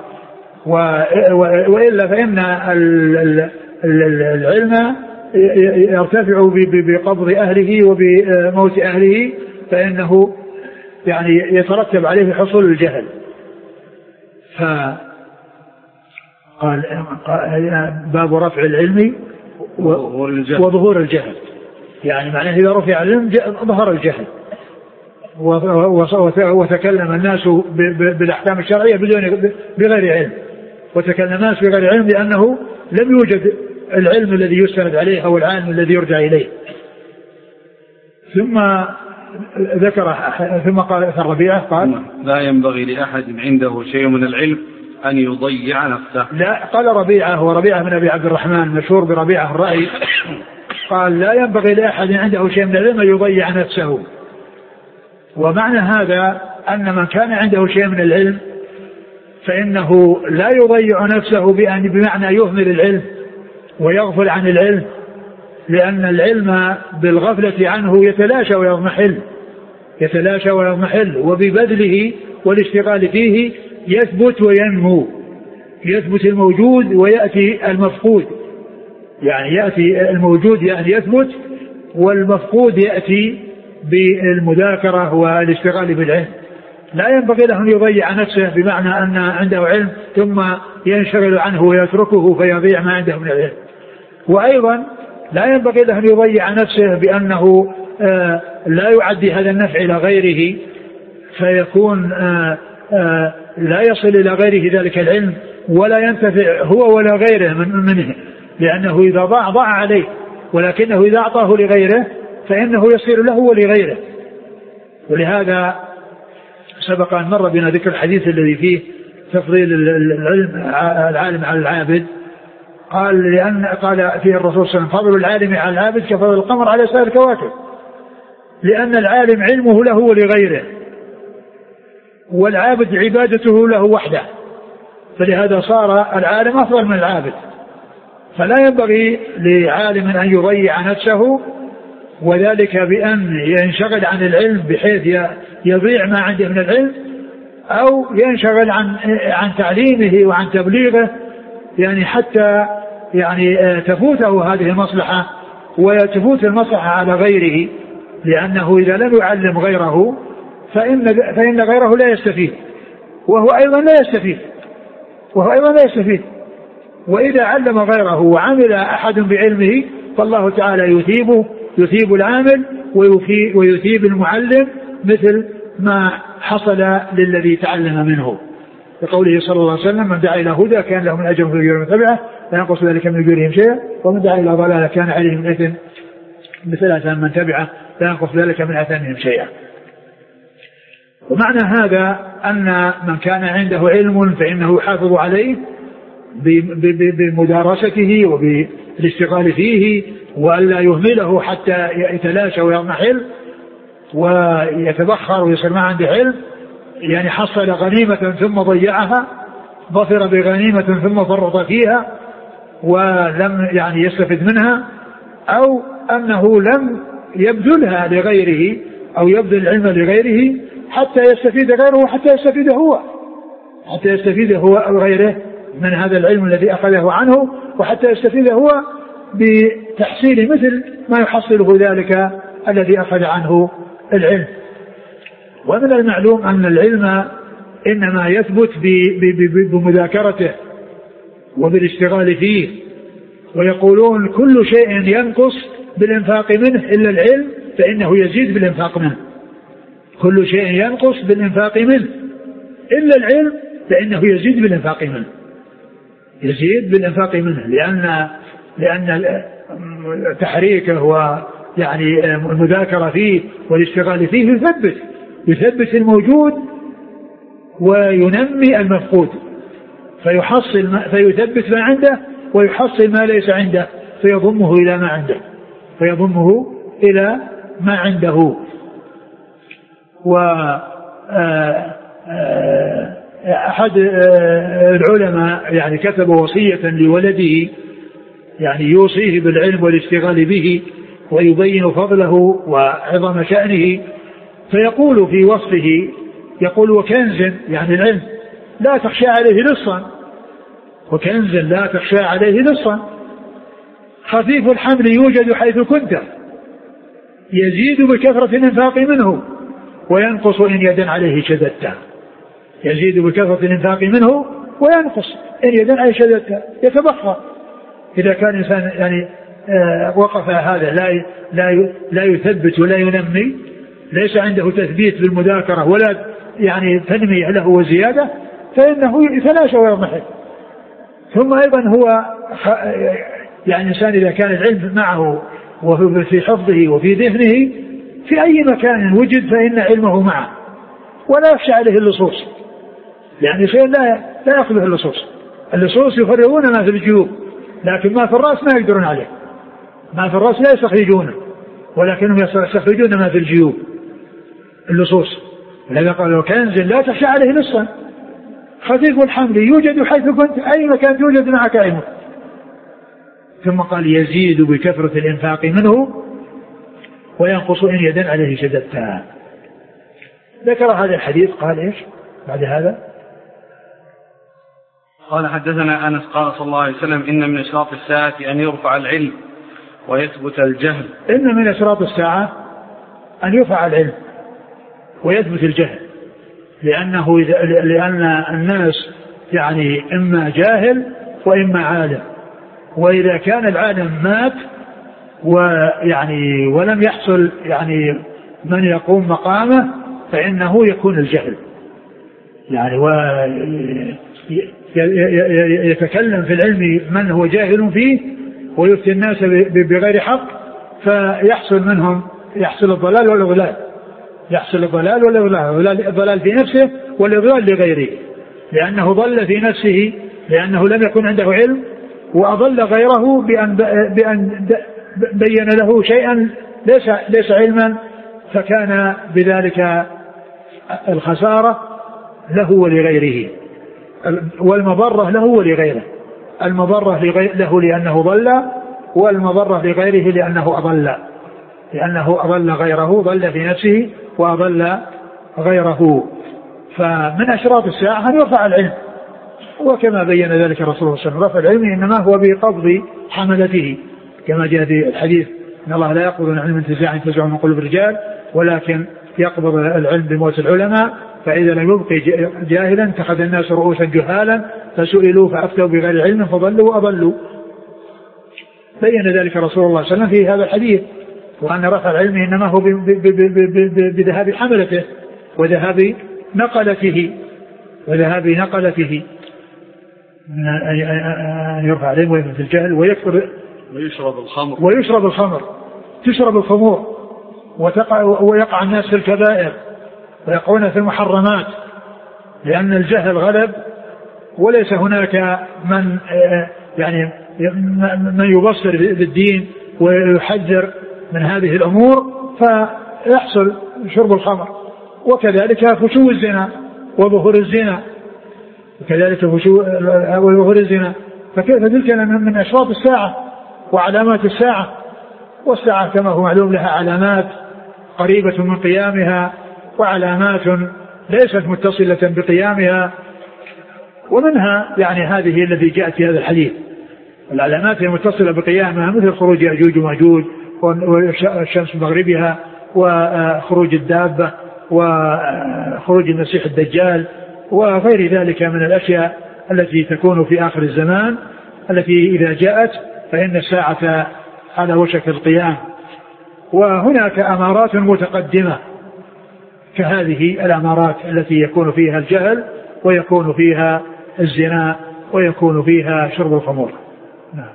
[SPEAKER 2] وإلا فإن العلم يرتفع بقبض أهله وبموت أهله، فإنه يعني يترتب عليه حصول الجهل. فقال باب رفع العلم وظهور الجهل، يعني معناه إذا رفع العلم ظهر الجهل، وتكلم الناس بالأحكام الشرعية بدون بغير علم، وتكلم الناس بغير علم لأنه لم يوجد العلم الذي يستند عليه أو العالم الذي يرجع إليه. ثم ذكر ثم قال في الربيعة قال:
[SPEAKER 1] لا ينبغي لأحد عنده شيء من العلم أن يضيع نفسه.
[SPEAKER 2] لا، قال ربيعة، هو ربيعة من أبي عبد الرحمن مشهور بربيعة الرأي، قال: لا ينبغي لأحد عنده شيء من العلم أن يضيع نفسه. ومعنى هذا أن من كان عنده شيء من العلم فإنه لا يضيع نفسه بأن بمعنى يهمل العلم ويغفل عن العلم، لأن العلم بالغفلة عنه يتلاشى ويضمحل يتلاشى ويضمحل وببذله والاشتغال فيه يثبت وينمو، يثبت الموجود ويأتي المفقود، يعني يأتي الموجود يعني يثبت، والمفقود يأتي بالمذاكرة والاشتغال بالعلم. لا ينبغي له أن يضيع نفسه بمعنى أن عنده علم ثم ينشغل عنه ويتركه فيضيع ما عنده من العلم. وأيضا لا ينبغي له أن يضيع نفسه بأنه آه لا يعدي هذا النفع إلى غيره، فيكون آه آه لا يصل إلى غيره ذلك العلم ولا ينتفع هو ولا غيره من منه، لأنه إذا ضاع ضاع عليه، ولكنه إذا أعطاه لغيره فإنه يصير له ولغيره. ولهذا سبق أن مر بنا ذكر الحديث الذي فيه تفضيل العلم العالم على العابد. قال لأن قال فيه الرسول صلى الله عليه وسلم: فضل العالم على العابد كفضل القمر على سائر الكواكب، لأن العالم علمه له ولغيره، والعابد عبادته له وحده، فلهذا صار العالم أفضل من العابد. فلا ينبغي لعالم أن يضيع نفسه، وذلك بأن ينشغل عن العلم بحيث يضيع ما عنده من العلم، أو ينشغل عن عن تعليمه وعن تبليغه، يعني حتى يعني تفوته هذه المصلحة وتفوت المصلحة على غيره، لأنه إذا لم يعلم غيره فإن فإن غيره لا يستفيد، وهو أيضا لا يستفيد وهو أيضا لا يستفيد وإذا علم غيره وعمل أحد بعلمه فالله تعالى يثيبه يثيب العامل ويثيب المعلم مثل ما حصل للذي تعلم منه، لقوله صلى الله عليه وسلم: من دعا إلى هدى كان له من أجر في أجور من تبعه لا ينقص ذلك من أجورهم شيئا، ومن دعا إلى ضلالة كان عليه من إثم مثل أثام من تبعه لا ينقص ذلك من أثامهم شيئا. ومعنى هذا أن من كان عنده علم فإنه يحافظ عليه بمدارسته وبالاشتغال فيه وألا يهمله حتى يتلاشى ويضمحل ويتبخر ويصير ما عنده علم، يعني حصل غنيمة ثم ضيعها، ظفر بغنيمة ثم فرط فيها ولم يعني يستفد منها، أو أنه لم يبذلها لغيره أو يبذل العلم لغيره حتى يستفيد غيره حتى يستفيد هو حتى يستفيد هو أو غيره من هذا العلم الذي أخذه عنه، وحتى يستفيد هو بتحصيل مثل ما يحصله ذلك الذي أخذ عنه العلم. ومن المعلوم أن العلم إنما يثبت بمذاكرته وبالاشتغال فيه، ويقولون كل شيء ينقص بالإنفاق منه إلا العلم فإنه يزيد بالإنفاق منه، كل شيء ينقص بالإنفاق منه إلا العلم فإنه يزيد بالإنفاق منه يزيد بالإنفاق منه لأن لأن تحريكه ويعني المذاكرة فيه والاشتغال فيه يثبت يثبت الموجود وينمي المفقود، فيحصل ما فيثبت ما عنده ويحصل ما ليس عنده فيضمه إلى ما عنده فيضمه إلى ما عنده. وأحد العلماء يعني كتب وصية لولده يعني يوصيه بالعلم والاشتغال به ويبين فضله وعظم شأنه، فيقول في وصفه يقول: وكنز يعني العلم لا تخشى عليه لصا وكنز لا تخشى عليه لصا خفيف الحمل يوجد حيث كنت يزيد بكثرة الإنفاق منه وينقص إن يدا عليه شددت يزيد بكثرة الإنفاق منه وينقص إن يدا عليه شددت يتبخر. إذا كان إنسان يعني آه وقف هذا لا لا لا يثبت ولا ينمي، ليس عنده تثبيت بالمذاكرة ولا يعني تنمية له وزيادة، فإنه يتلاشى ويضمحل. ثم أيضا هو يعني إنسان إذا كان العلم معه وفي حفظه وفي ذهنه في أي مكان وجد فإن علمه معه ولا يخشى عليه اللصوص، يعني شيء لا لا يأخذه اللصوص. اللصوص يفرغون ما في الجيوب لكن ما في الرأس ما يقدرون عليه، ما في الرأس لا يستخرجونه ولكنهم يستخرجون ما في الجيوب اللصوص. ولذا قالوا: كنز لا تخشى عليه لصا خفيف الحمل يوجد حيث كنت أي مكان توجد معك علمه. ثم قال: يزيد بكثرة الإنفاق منه وينقص إن يدا عليه شددتها. ذكر هذا الحديث قال إيش بعد هذا؟
[SPEAKER 1] قال: حدثنا أنس قال صلى الله عليه وسلم: إن من أشراط الساعة أن يرفع العلم ويثبت الجهل.
[SPEAKER 2] إن من أشراط الساعة أن يرفع العلم ويثبت الجهل، لأنه لأن الناس يعني إما جاهل وإما عالم، وإذا كان العالم مات ويعني ولم يحصل يعني من يقوم مقامه فإنه يكون الجهل يعني ويتكلم في العلم من هو جاهل فيه ويفتي الناس بغير حق فيحصل منهم يحصل الضلال والإضلال يحصل الضلال والإضلال الضلال في نفسه والإضلال لغيره، لأنه ضل في نفسه لأنه لم يكن عنده علم، وأضل غيره بأن بأن بين له شيئا ليس ليس علما، فكان بذلك الخسارة له ولغيره والمضرة له ولغيره، المضرة له لأنه ضل والمضرة لغيره لأنه أضل لأنه أضل غيره، ضل في نفسه وأضل غيره. فمن أشراط الساعة أن يرفع العلم، وكما بين ذلك الرسول صلى الله عليه وسلم رفع العلم إنما هو بقبض حملته كما جاء في الحديث إن الله لا يقبض العلم انتزاعا ينتزع من قلوب الرجال ولكن يقبض العلم بموت العلماء، فإذا لم يبقي جاهلا اتخذ الناس رؤوسا جهالا فسئلوا فأفتوا بغير علم فضلوا وأضلوا. بين ذلك رسول الله صلى الله عليه وسلم في هذا الحديث، وأن رفع العلم إنما هو بذهاب حملته وذهاب نقلته وذهاب نقلته أن يرفع العلم ويموت الجهل ويكثر
[SPEAKER 1] ويشرب الخمر
[SPEAKER 2] ويشرب الخمر تشرب الخمور وتقع ويقع الناس في الكبائر ويقعون في المحرمات لأن الجهل غلب، وليس هناك من يعني من يبصر بالدين ويحذر من هذه الأمور فيحصل شرب الخمر. وكذلك فشو الزنا وظهور الزنا وكذلك فشو وظهور الزنا فكيف تلك من أشراط الساعة وعلامات الساعة. والساعة كما هو معلوم لها علامات قريبة من قيامها وعلامات ليست متصلة بقيامها، ومنها يعني هذه التي جاءت في هذا الحديث. العلامات المتصلة بقيامها مثل خروج يأجوج ومأجوج والشمس مغربها وخروج الدابة وخروج المسيح الدجال وغير ذلك من الأشياء التي تكون في آخر الزمان التي إذا جاءت فإن الساعة على وشك القيام. وهناك أمارات متقدمة كهذه الأمارات التي يكون فيها الجهل ويكون فيها الزنا ويكون فيها شرب الخمور. نعم.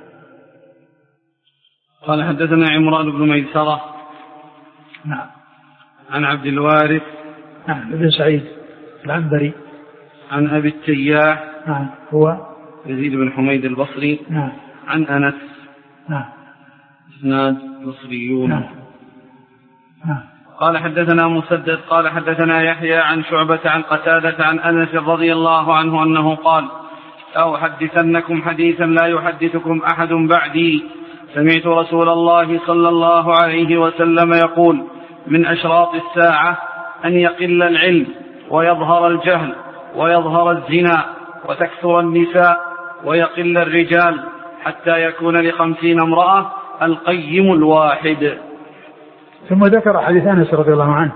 [SPEAKER 1] قال حدثنا عمران بن ميسرة
[SPEAKER 2] نعم
[SPEAKER 1] عن عبد الوارث
[SPEAKER 2] نعم بن سعيد العنبري
[SPEAKER 1] عن أبي التياح
[SPEAKER 2] نعم هو
[SPEAKER 1] يزيد بن حميد البصري
[SPEAKER 2] نعم
[SPEAKER 1] عن أنس
[SPEAKER 2] نعم
[SPEAKER 1] إسناد بصريون.
[SPEAKER 2] نعم. نعم.
[SPEAKER 1] قال حدثنا مسدد قال حدثنا يحيى عن شعبة عن قتادة عن أنس رضي الله عنه أنه قال أو حدثنكم حديثا لا يحدثكم أحد بعدي سمعت رسول الله صلى الله عليه وسلم يقول من أشراط الساعة أن يقل العلم ويظهر الجهل ويظهر الزنا وتكثر النساء ويقل الرجال حتى يكون لخمسين امرأة القيم الواحد.
[SPEAKER 2] ثم ذكر حديث أنس رضي الله عنه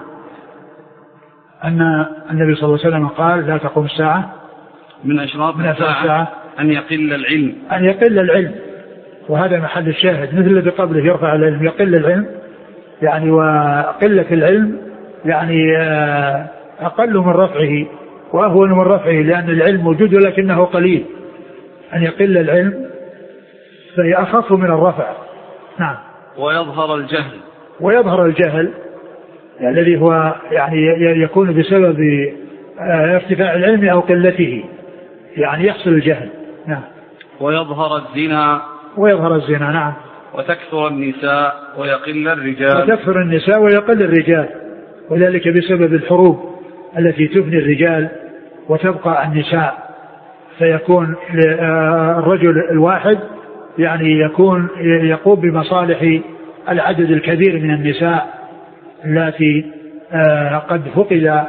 [SPEAKER 2] أن النبي صلى الله عليه وسلم قال لا تقوم الساعة
[SPEAKER 1] من أشراط الساعة أن يقل العلم
[SPEAKER 2] أن يقل العلم وهذا محل الشاهد مثل الذي قبله يرفع العلم يقل العلم يعني وقلة العلم يعني أقل من رفعه وأهون من رفعه لأن العلم موجود ولكنه قليل. أن يقل العلم فهي أخف من الرفع. نعم.
[SPEAKER 1] ويظهر الجهل
[SPEAKER 2] ويظهر الجهل يعني الذي هو يعني يكون بسبب ارتفاع العلم أو قلته يعني يحصل الجهل. نعم.
[SPEAKER 1] ويظهر الزنا
[SPEAKER 2] ويظهر الزنا. نعم.
[SPEAKER 1] وتكثر النساء ويقل الرجال
[SPEAKER 2] وتكثر النساء ويقل الرجال وذلك بسبب الحروب التي تفني الرجال وتبقى النساء فيكون الرجل الواحد يعني يكون يقوم بمصالح العدد الكبير من النساء التي قد فقد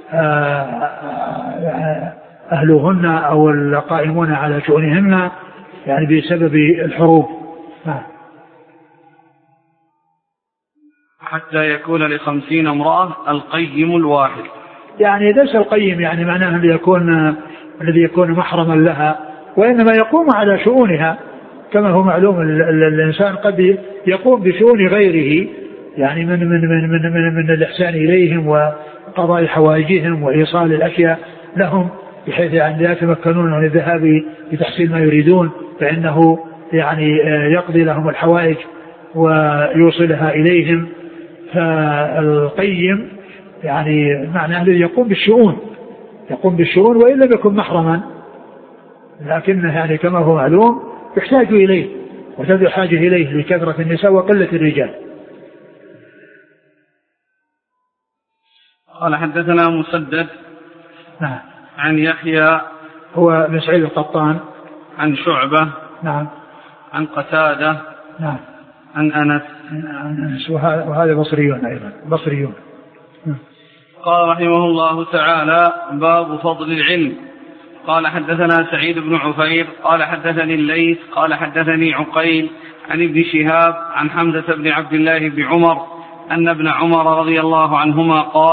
[SPEAKER 2] أهلهن أو القائمون على شؤونهن يعني بسبب الحروب.
[SPEAKER 1] حتى يكون لخمسين امرأة القيم الواحد
[SPEAKER 2] يعني ليس القيم يعني معناه الذي يكون الذي يكون محرما لها وإنما يقوم على شؤونها كما هو معلوم الإنسان قد يقوم بشؤون غيره يعني من من من من من, من الإحسان إليهم وقضاء حوائجهم وإيصال الأشياء لهم بحيث يعني لا يتمكنون من الذهاب لتحصيل ما يريدون فإنه يعني يقضي لهم الحوائج ويوصلها إليهم. فالقيم يعني معنى الذي يقوم بالشؤون يقوم بالشؤون وإن لم يكن محرما لكنه يعني كما هو معلوم يحتاج إليه وتدعو حاجة إليه لكثرة النساء وقلة الرجال.
[SPEAKER 1] قال حدثنا مسدد
[SPEAKER 2] نعم
[SPEAKER 1] عن يحيى
[SPEAKER 2] هو بن سعيد القطان
[SPEAKER 1] عن شعبة
[SPEAKER 2] نعم
[SPEAKER 1] عن قتادة
[SPEAKER 2] نعم
[SPEAKER 1] عن أنس
[SPEAKER 2] وهذا بصريون أيضا بصريون.
[SPEAKER 1] قال رحمه الله تعالى باب فضل العلم. قال حدثنا سعيد بن عفير قال حدثني الليث قال حدثني عقيل عن ابن شهاب عن حمزة بن عبد الله بن عمر أن ابن عمر رضي الله عنهما قال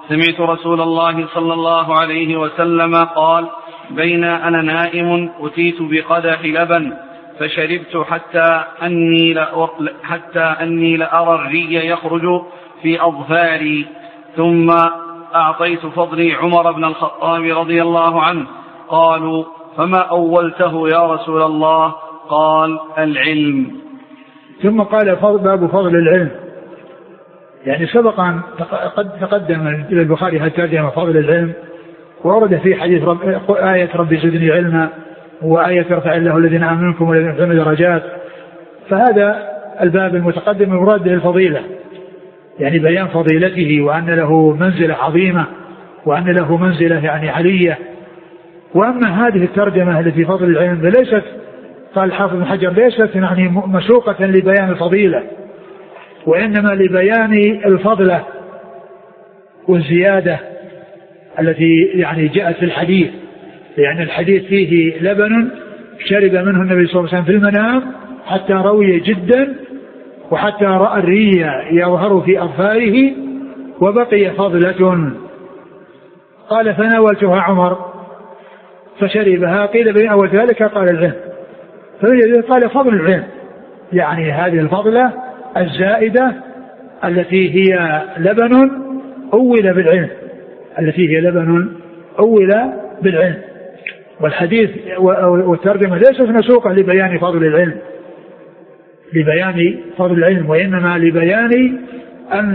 [SPEAKER 1] سمعت رسول الله صلى الله عليه وسلم قال: بين أنا نائم أتيت بقدح لبن فشربت حتى أني حتى أني لأرى الري يخرج في أظفاري، ثم أعطيت فضلي عمر بن الخطاب رضي الله عنه. قالوا: فما أولته يا رسول الله؟ قال: العلم.
[SPEAKER 2] ثم قال: باب فضل العلم. يعني سبقا قد تقدم إلى البخاري هالترجمة فضل العلم، وورد في حديث رب آية ربي زدني علما، وآية رفع الله الذين آمنوا منكم والذين يرفعون درجات. فهذا الباب المتقدم مراد به الفضيلة، يعني بيان فضيلته وأن له منزلة عظيمة وأن له منزلة يعني علية. وأما هذه الترجمة التي فضل العلم ليست، قال الحافظ بن حجر، ليست يعني مسوقة لبيان الفضيلة، وإنما لبيان الفضلة والزيادة التي يعني جاءت في الحديث. لأن الحديث فيه لبن شرب منه النبي صلى الله عليه وسلم في المنام حتى روي جدا، وحتى رأى الري يظهر في أظفاره، وبقي فضلة. قال: فناولتها عمر فشربها. قيل: بين أول ذلك؟ قال: العلم. قال: فضل العلم، يعني هذه الفضلة الزائدة التي هي لبن أول بالعلم، التي هي لبن أول بالعلم. والحديث والترجمة ليست مسوقة لبيان فضل العلم لبيان فضل العلم وإنما لبيان أن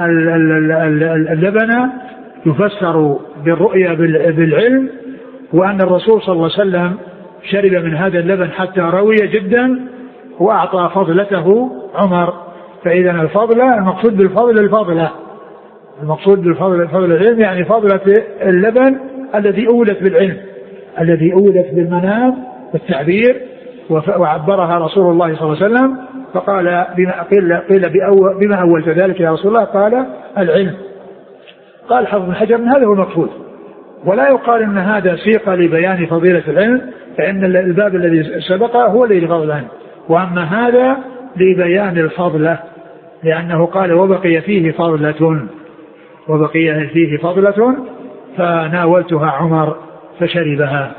[SPEAKER 2] اللبن يفسر بالرؤية بالعلم، وأن الرسول صلى الله عليه وسلم شرب من هذا اللبن حتى روي جدا وأعطى فضلته عمر. فإذا الفضلة، المقصود بالفضل الفضلة، المقصود بالفضل فضل العلم يعني فضلة اللبن الذي أولت بالعلم، الذي أولت بالمنام بالتعبير، وعبرها رسول الله صلى الله عليه وسلم. فقال: بما قيل, قيل بما أولت ذلك يا رسول الله؟ قال: العلم. قال حافظ بن حجر: هذا هو المقصود، ولا يقال ان هذا سيق لبيان فضيلة العلم، فإن الباب الذي سبقه هو الذي لفضل العلم، وأما هذا لبيان الفضلة، لأنه قال: وبقي فيه فضلة، وبقي فيه فضلة فناولتها عمر فشربها.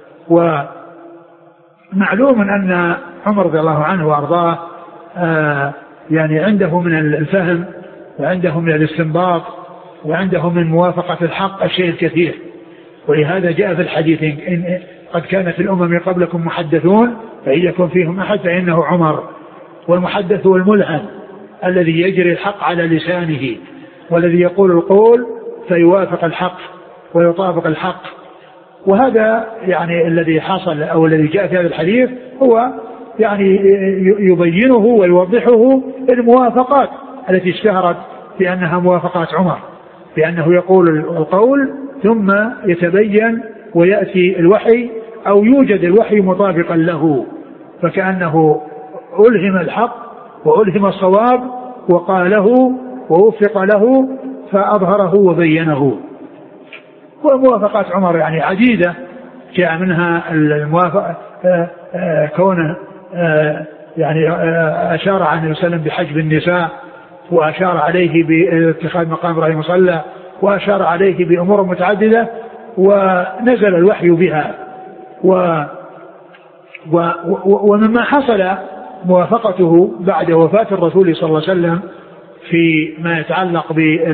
[SPEAKER 2] ومعلوم أن عمر رضي الله عنه وأرضاه آه يعني عنده من الفهم، وعنده من الاستنباط، وعنده من موافقة الحق الشيء الكثير. ولهذا جاء في الحديث: إن قد كانت الأمم قبلكم محدثون فإن يكن فيهم أحد فإنه عمر. والمحدث هو الملهم الذي يجري الحق على لسانه، والذي يقول القول فيوافق الحق ويطابق الحق. وهذا يعني الذي حصل أو الذي جاء في هذا الحديث هو يعني يبينه ويوضحه الموافقات التي اشتهرت بأنها موافقات عمر، بأنه يقول القول ثم يتبين ويأتي الوحي أو يوجد الوحي مطابقا له، فكأنه ألهم الحق وألهم الصواب وقاله ووفق له فأظهره وبينه. وموافقات عمر يعني عديدة، جاء منها الموافقة كونه يعني أشار عن النبي صلى الله عليه وسلم بحجب النساء، وأشار عليه باتخاذ مقام إبراهيم مصلى، وأشار عليه بأمور متعددة ونزل الوحي بها. و و ومما حصل موافقته بعد وفاة الرسول صلى الله عليه وسلم في ما يتعلق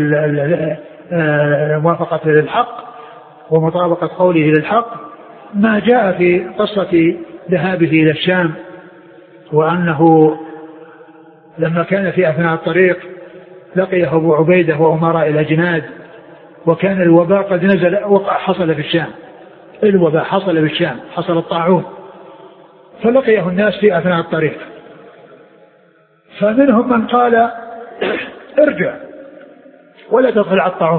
[SPEAKER 2] بموافقة للحق ومطابقة قوله للحق، ما جاء في قصة ذهابه إلى الشام، وأنه لما كان في أثناء الطريق لقيه أبو عبيدة وأمراء الأجناد، وكان الوباء قد نزل وقع حصل في الشام، الوباء حصل في الشام، حصل الطاعون، فلقيه الناس في أثناء الطريق، فمنهم من قال: ارجع ولا تدخل على الطاعون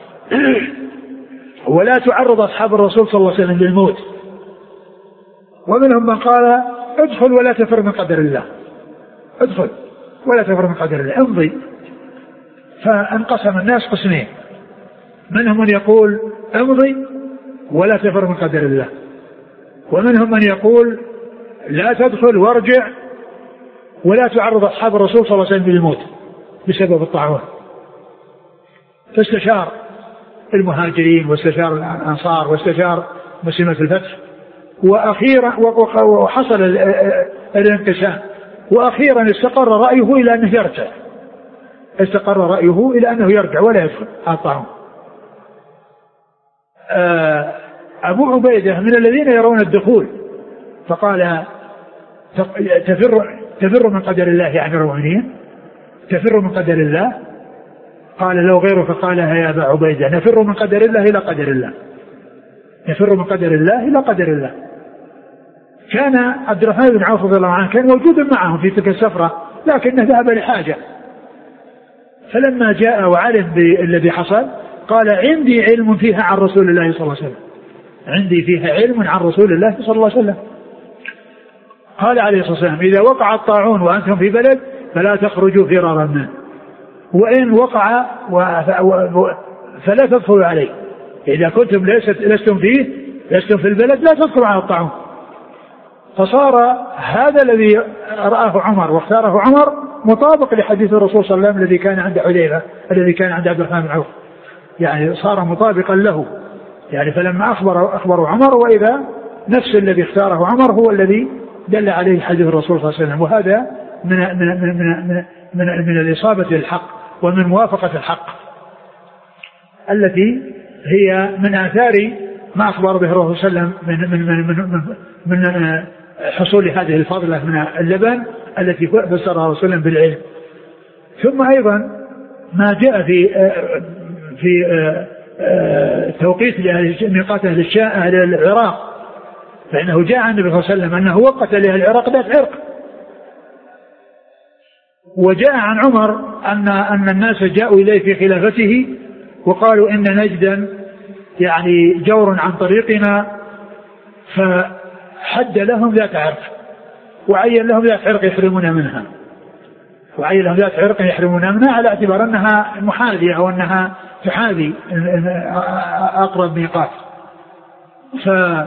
[SPEAKER 2] ولا تعرض أصحاب الرسول صلى الله عليه وسلم للموت. ومنهم من قال: ادخل ولا تفر من قدر الله، ادخل ولا تفر من قدر الله، امضي. فانقسم الناس قسمين: منهم من يقول امضي ولا تفر من قدر الله، ومنهم من يقول لا تدخل وارجع ولا تعرض أصحاب الرسول صلى الله عليه وسلم للموت بسبب الطاعون. فاستشار المهاجرين واستشار الأنصار واستشار مسلمة الفتح، وأخيرا وحصل الانقسام، وأخيرا استقر رأيه إلى أنه يرجع استقر رأيه إلى أنه يرجع ولا يدخل الطاعون. أبو عبيدة من الذين يرون الدخول، فقال تفر, تفر من قدر الله يا أمير المؤمنين، تفر من قدر الله. قال لو غيرك قالها يا أبا عبيدة، نفر من قدر الله إلى قدر الله، نفر من قدر الله إلى قدر الله. كان عبد الرحمن بن عوف رضي الله عنه كان موجودا معهم في تلك السفرة، لكنه ذهب لحاجة، فلما جاء وعلم بالذي حصل قال عندي علم فيها عن رسول الله صلى الله عليه وسلم، عندي فيها علم عن رسول الله صلى الله عليه وسلم. قال عليه الصلاة والسلام إذا وقع الطاعون وأنتم في بلد فلا تخرجوا فرارا منه، وإن وقع فلا تدخلوا عليه، إذا كنتم لستم فيه لستم في البلد لا تدخلوا على الطاعون. فصار هذا الذي رآه عمر واختاره عمر مطابق لحديث الرسول صلى الله عليه وسلم الذي كان عند حذيفة الذي كان عند عبد الرحمن بن عوف، يعني صار مطابقا له. يعني فلما أخبر أخبر عمر وإذا نفس الذي اختاره عمر هو الذي دل عليه حديث الرسول صلى الله عليه وسلم. وهذا من من من من من, من الإصابة للحق ومن موافقة الحق التي هي من آثار ما أخبر به الرسول صلى الله عليه وسلم من من من من, من, من حصول هذه الفضلة من اللبن التي فسرها الرسول صلى الله عليه وسلم بالعلم. ثم أيضا ما جاء في في توقيت ميقات أهل الشام أهل العراق، فإنه جاء عن النبي صلى الله عليه وسلم أنه وقت لأهل العراق ذات عرق. وجاء عن عمر أن أن الناس جاءوا إليه في خلافته وقالوا إن نجدا يعني جور عن طريقنا، فحد لهم ذات عرق وعين لهم ذات عرق يحرمون منها، وعين لهم ذات عرق يحرمون منها على اعتبار أنها محاذية أو أنها تحاذي أقرب ميقات. فهو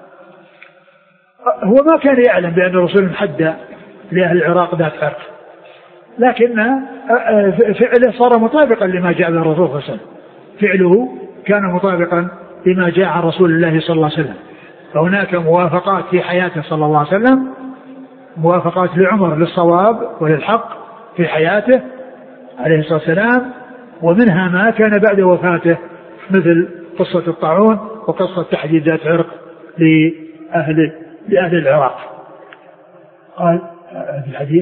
[SPEAKER 2] ما كان يعلم بأن الرسول حد لأهل العراق ذات عرق، لكن فعله صار مطابقا لما جاء به الرسول صلى الله عليه وسلم، فعله كان مطابقا لما جاء عن رسول الله صلى الله عليه وسلم. فهناك موافقات في حياته صلى الله عليه وسلم، موافقات لعمر للصواب وللحق في حياته عليه الصلاة والسلام، ومنها ما كان بعد وفاته مثل قصة الطاعون وقصة تحديد ذات عرق لأهل, لأهل العراق. قال في الحديث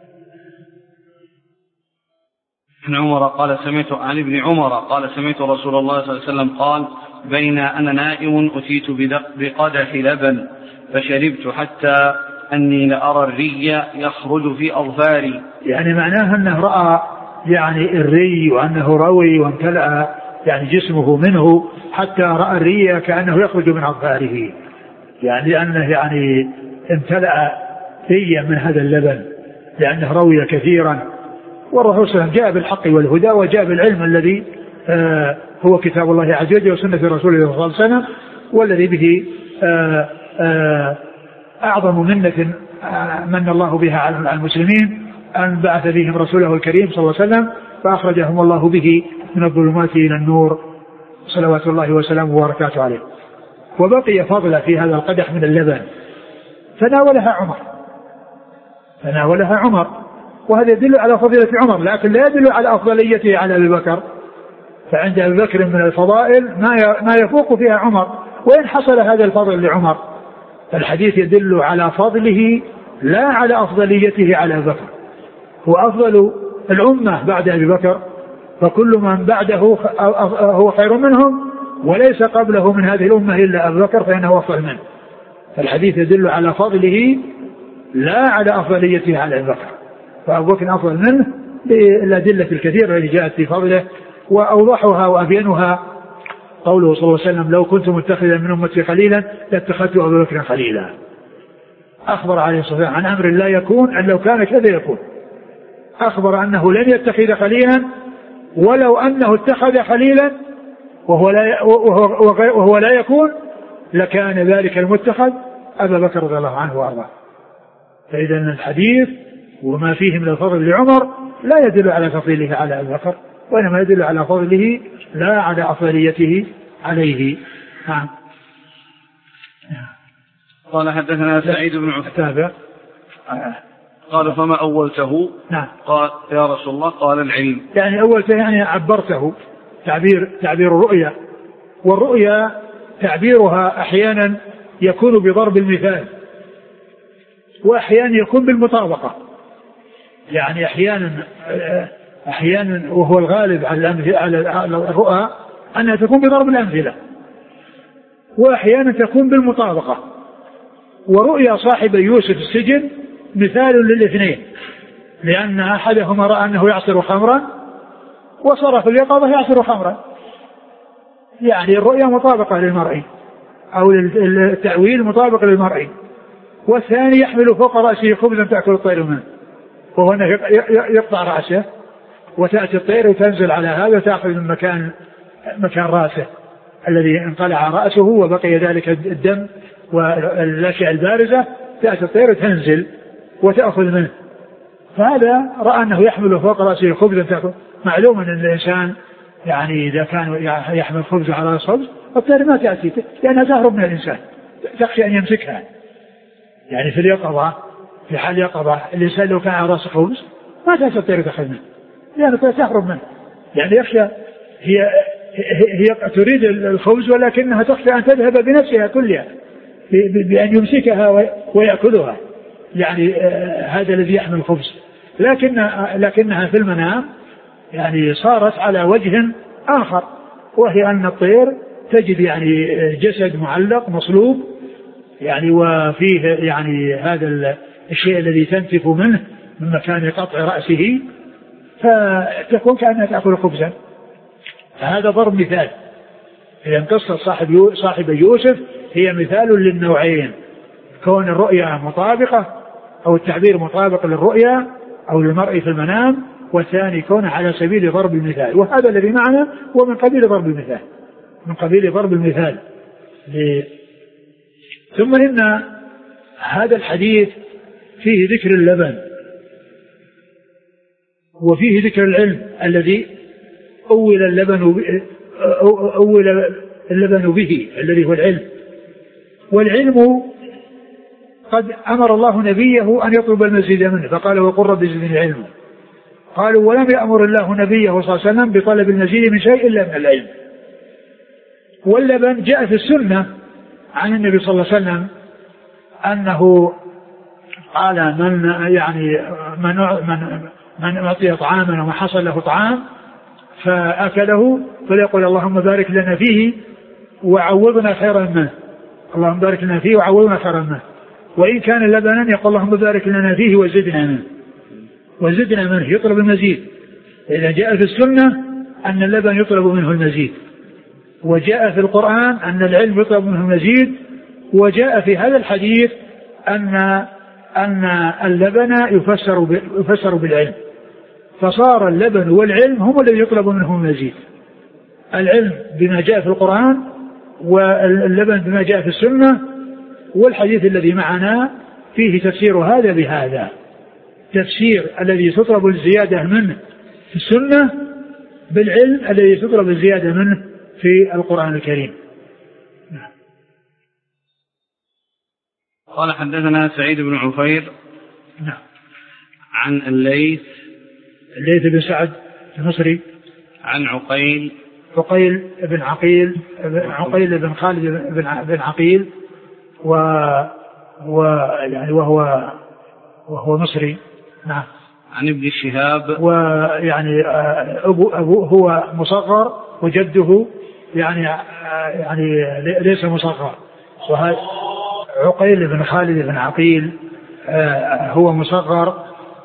[SPEAKER 1] ابن عمر قال سمعت عن ابن عمر قال سمعت رسول الله صلى الله عليه وسلم قال بين أنا نائم أتيت بقدح لبن فشربت حتى أني لأرى الري يخرج في أظفاري.
[SPEAKER 2] يعني معناه أنه رأى يعني الري وأنه روي وامتلأ يعني جسمه منه حتى رأى الري كأنه يخرج من أظفاره، يعني لأنه يعني امتلأ ريا من هذا اللبن لأنه روي كثيرا. والرسول صلى الله عليه وسلم جاء بالحق والهدى وجاء بالعلم الذي آه هو كتاب الله عز وجل وسنة رسوله صلى الله عليه وسلم، والذي به آه آه أعظم منة آه من الله بها على المسلمين أن بعث بهم رسوله الكريم صلى الله عليه وسلم فأخرجهم الله به من الظلمات إلى النور صلوات الله وسلامه وبركاته عليه. وبقي فضل في هذا القدح من اللبن فناولها عمر فناولها عمر وهذا يدل على فضيلة عمر، لكن لا يدل على أفضليته على أبي بكر. فعند أبي بكر من الفضائل ما يفوق فيها عمر، وإن حصل هذا الفضل لعمر الحديث يدل على فضله لا على أفضليته على أبي بكر. هو أفضل الأمة بعد أبي بكر، فكل من بعده هو خير منهم، وليس قبله من هذه الأمة إلا أبي بكر فإنه أفضل منه. فالحديث يدل على فضله لا على أفضليته على أبي بكر، فأبو بكر أفضل منه بالأدلة الكثيرة التي جاءت في فضله، وأوضحها وأبينها قوله صلى الله عليه وسلم لو كنت متخذا من أمتي خليلا لاتخذت أبا بكر خليلا. أخبر عليه الصلاة والسلام عن أمر لا يكون أن لو كان كذا يكون، أخبر أنه لن يتخذ خليلا، ولو أنه اتخذ خليلا وهو لا, وهو, وهو لا يكون لكان ذلك المتخذ أبا بكر رضي الله عنه وأرضاه. فإذا الحديث وما فيه من الفضل لعمر لا يدل على تفضيله على أبي بكر وإنما يدل على فضله لا على أفضليته عليه. نعم.
[SPEAKER 1] قال حدثنا سعيد بن عفير قال فما أولته؟
[SPEAKER 2] نعم.
[SPEAKER 1] قال يا رسول الله قال العلم.
[SPEAKER 2] يعني أولته يعني عبرته، تعبير تعبير الرؤيا، والرؤيا تعبيرها أحيانا يكون بضرب المثال وأحيانا يكون بالمطابقة. يعني أحيانا أحيانا وهو الغالب على الرؤى أنها تكون بضرب الأمثلة، وأحيانا تكون بالمطابقة. ورؤيا صاحب يوسف السجن مثال للاثنين، لأن أحدهما رأى أنه يعصر خمرا وصار في اليقظة يعصر خمرا، يعني الرؤيا مطابقة للمرئي أو التأويل مطابق للمرئي. والثاني يحمل فوق رأسه خبزا تأكل الطير منه، وهو أنه يقطع رأسه وتأتي الطير وتنزل على هذا وتأخذ من مكان مكان رأسه الذي انقلع رأسه وبقي ذلك الدم والأشياء البارزة، تأتي الطير تنزل وتأخذ منه. فهذا رأى أنه يحمل فوق رأسه خبزا تأكل. معلوم أن الإنسان يعني إذا كان يحمل خبز على رأس خبز الطير ما تأتي لأنها تهرب من الإنسان، تخشى أن يمسكها. يعني في اليقظة في حال يقظة الإنسان لو كان على رأس خبز ما تأتي الطير تأخذ منه لأنها تهرب منه، يعني يخشى هي هي تريد الخبز ولكنها تخشى أن تذهب بنفسها كلها بأن يمسكها ويأكلها، يعني هذا الذي يحمل الخبز. لكن لكنها في المنام يعني صارت على وجه آخر، وهي أن الطير تجد يعني جسد معلق مصلوب يعني وفيه يعني هذا الشيء الذي تنتف منه من مكان قطع رأسه، فتكون كأنها تأكل خبزا. فهذا ضرب مثال. إذن قصة صاحب صاحب يوسف هي مثال للنوعين، كون الرؤيا مطابقة أو التعبير مطابق للرؤيا أو للمرء في المنام، والثاني كون على سبيل ضرب المثال، وهذا الذي معنا هو من قبيل ضرب المثال من قبيل ضرب المثال ل... ثم إن هذا الحديث فيه ذكر اللبن وفيه ذكر العلم الذي أول اللبن ب... أول اللبن به الذي هو العلم. والعلم قد أمر الله نبيه أن يطلب المزيد منه فقال وقل رب زدني علما. قالوا ولم يأمر الله نبيه صلى الله عليه وسلم بطلب المزيد من شيء إلا من العلم. واللبن جاء في السنة عن النبي صلى الله عليه وسلم أنه قال من يعني من من من أعطي طعاما وما حصل له طعام فأكله فليقول اللهم بارك لنا فيه وعوضنا خيرا منه، اللهم بارك لنا فيه وعوضنا خيرا منه. وإن كان لبنا يقول اللهم بارك لنا فيه وزدنا منه وزدنا منه، يطلب المزيد. إذا جاء في السنة أن اللبن يطلب منه المزيد، وجاء في القرآن أن العلم يطلب منه المزيد، وجاء في هذا الحديث أن أن اللبن يفسر يفسر بالعلم. فصار اللبن والعلم هم الذي يطلب منهم المزيد، العلم بما جاء في القرآن واللبن بما جاء في السنة. والحديث الذي معنا فيه تفسير هذا بهذا، تفسير الذي تطلب الزيادة منه في السنة بالعلم الذي تطلب الزيادة منه في القرآن الكريم.
[SPEAKER 1] قال حدثنا سعيد بن عفير
[SPEAKER 2] نعم.
[SPEAKER 1] عن الليث
[SPEAKER 2] الليث بن سعد المصري
[SPEAKER 1] عن عقيل
[SPEAKER 2] عقيل بن عقيل عقيل بن خالد بن عقيل و و يعني وهو وهو مصري. نعم.
[SPEAKER 1] عن ابن شهاب
[SPEAKER 2] ويعني أبو أبوه هو مصغر وجده يعني يعني ليس مصغر. وهذا عقيل بن خالد بن عقيل هو مصغر،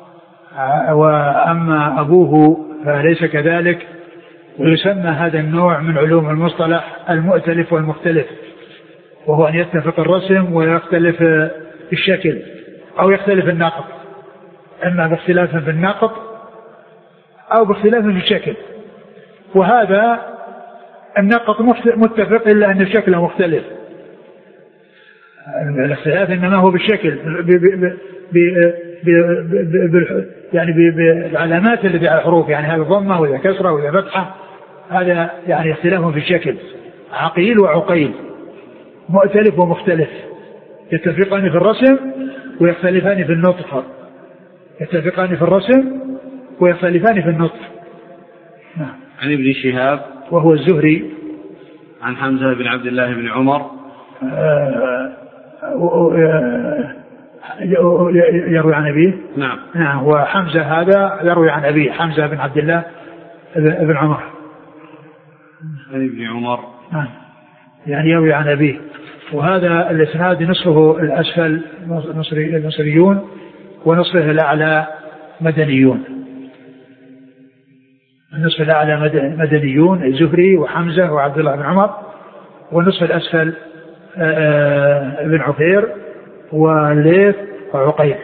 [SPEAKER 2] وأما أبوه فليس كذلك. ويسمى هذا النوع من علوم المصطلح المؤتلف والمختلف، وهو أن يتفق الرسم ويختلف الشكل أو يختلف النقط، إما باختلاف في النقط أو باختلاف في الشكل. وهذا النقط متفق إلا أن الشكل مختلف. الاختلاف إنما هو بالشكل يعني بالعلامات اللي على الحروف، يعني هذا ضمة وإذا كسرة وإذا فتحة، هذا يعني اختلاف في الشكل. عقيل وعقيل، مؤتلف ومختلف، يتفقان في الرسم ويختلفان في النطق، يتفقان في الرسم ويختلفان في النطق.
[SPEAKER 1] نعم. عن ابن شهاب
[SPEAKER 2] وهو الزهري
[SPEAKER 1] عن حمزة بن عبد الله بن عمر
[SPEAKER 2] يروي عن أبيه.
[SPEAKER 1] نعم.
[SPEAKER 2] نعم. وحمزة هذا يروي عن أبيه، حمزة بن عبد الله بن عمر
[SPEAKER 1] عن ابن عمر.
[SPEAKER 2] نعم. يعني يروي عن أبيه. وهذا الإسناد نصفه الأسفل مصري المصريون ونصفه الأعلى مدنيون. النصف الأعلى مدنيون الزهري وحمزة وعبد الله بن عمر، والنصف الأسفل ابن عفير والليث وعقيل.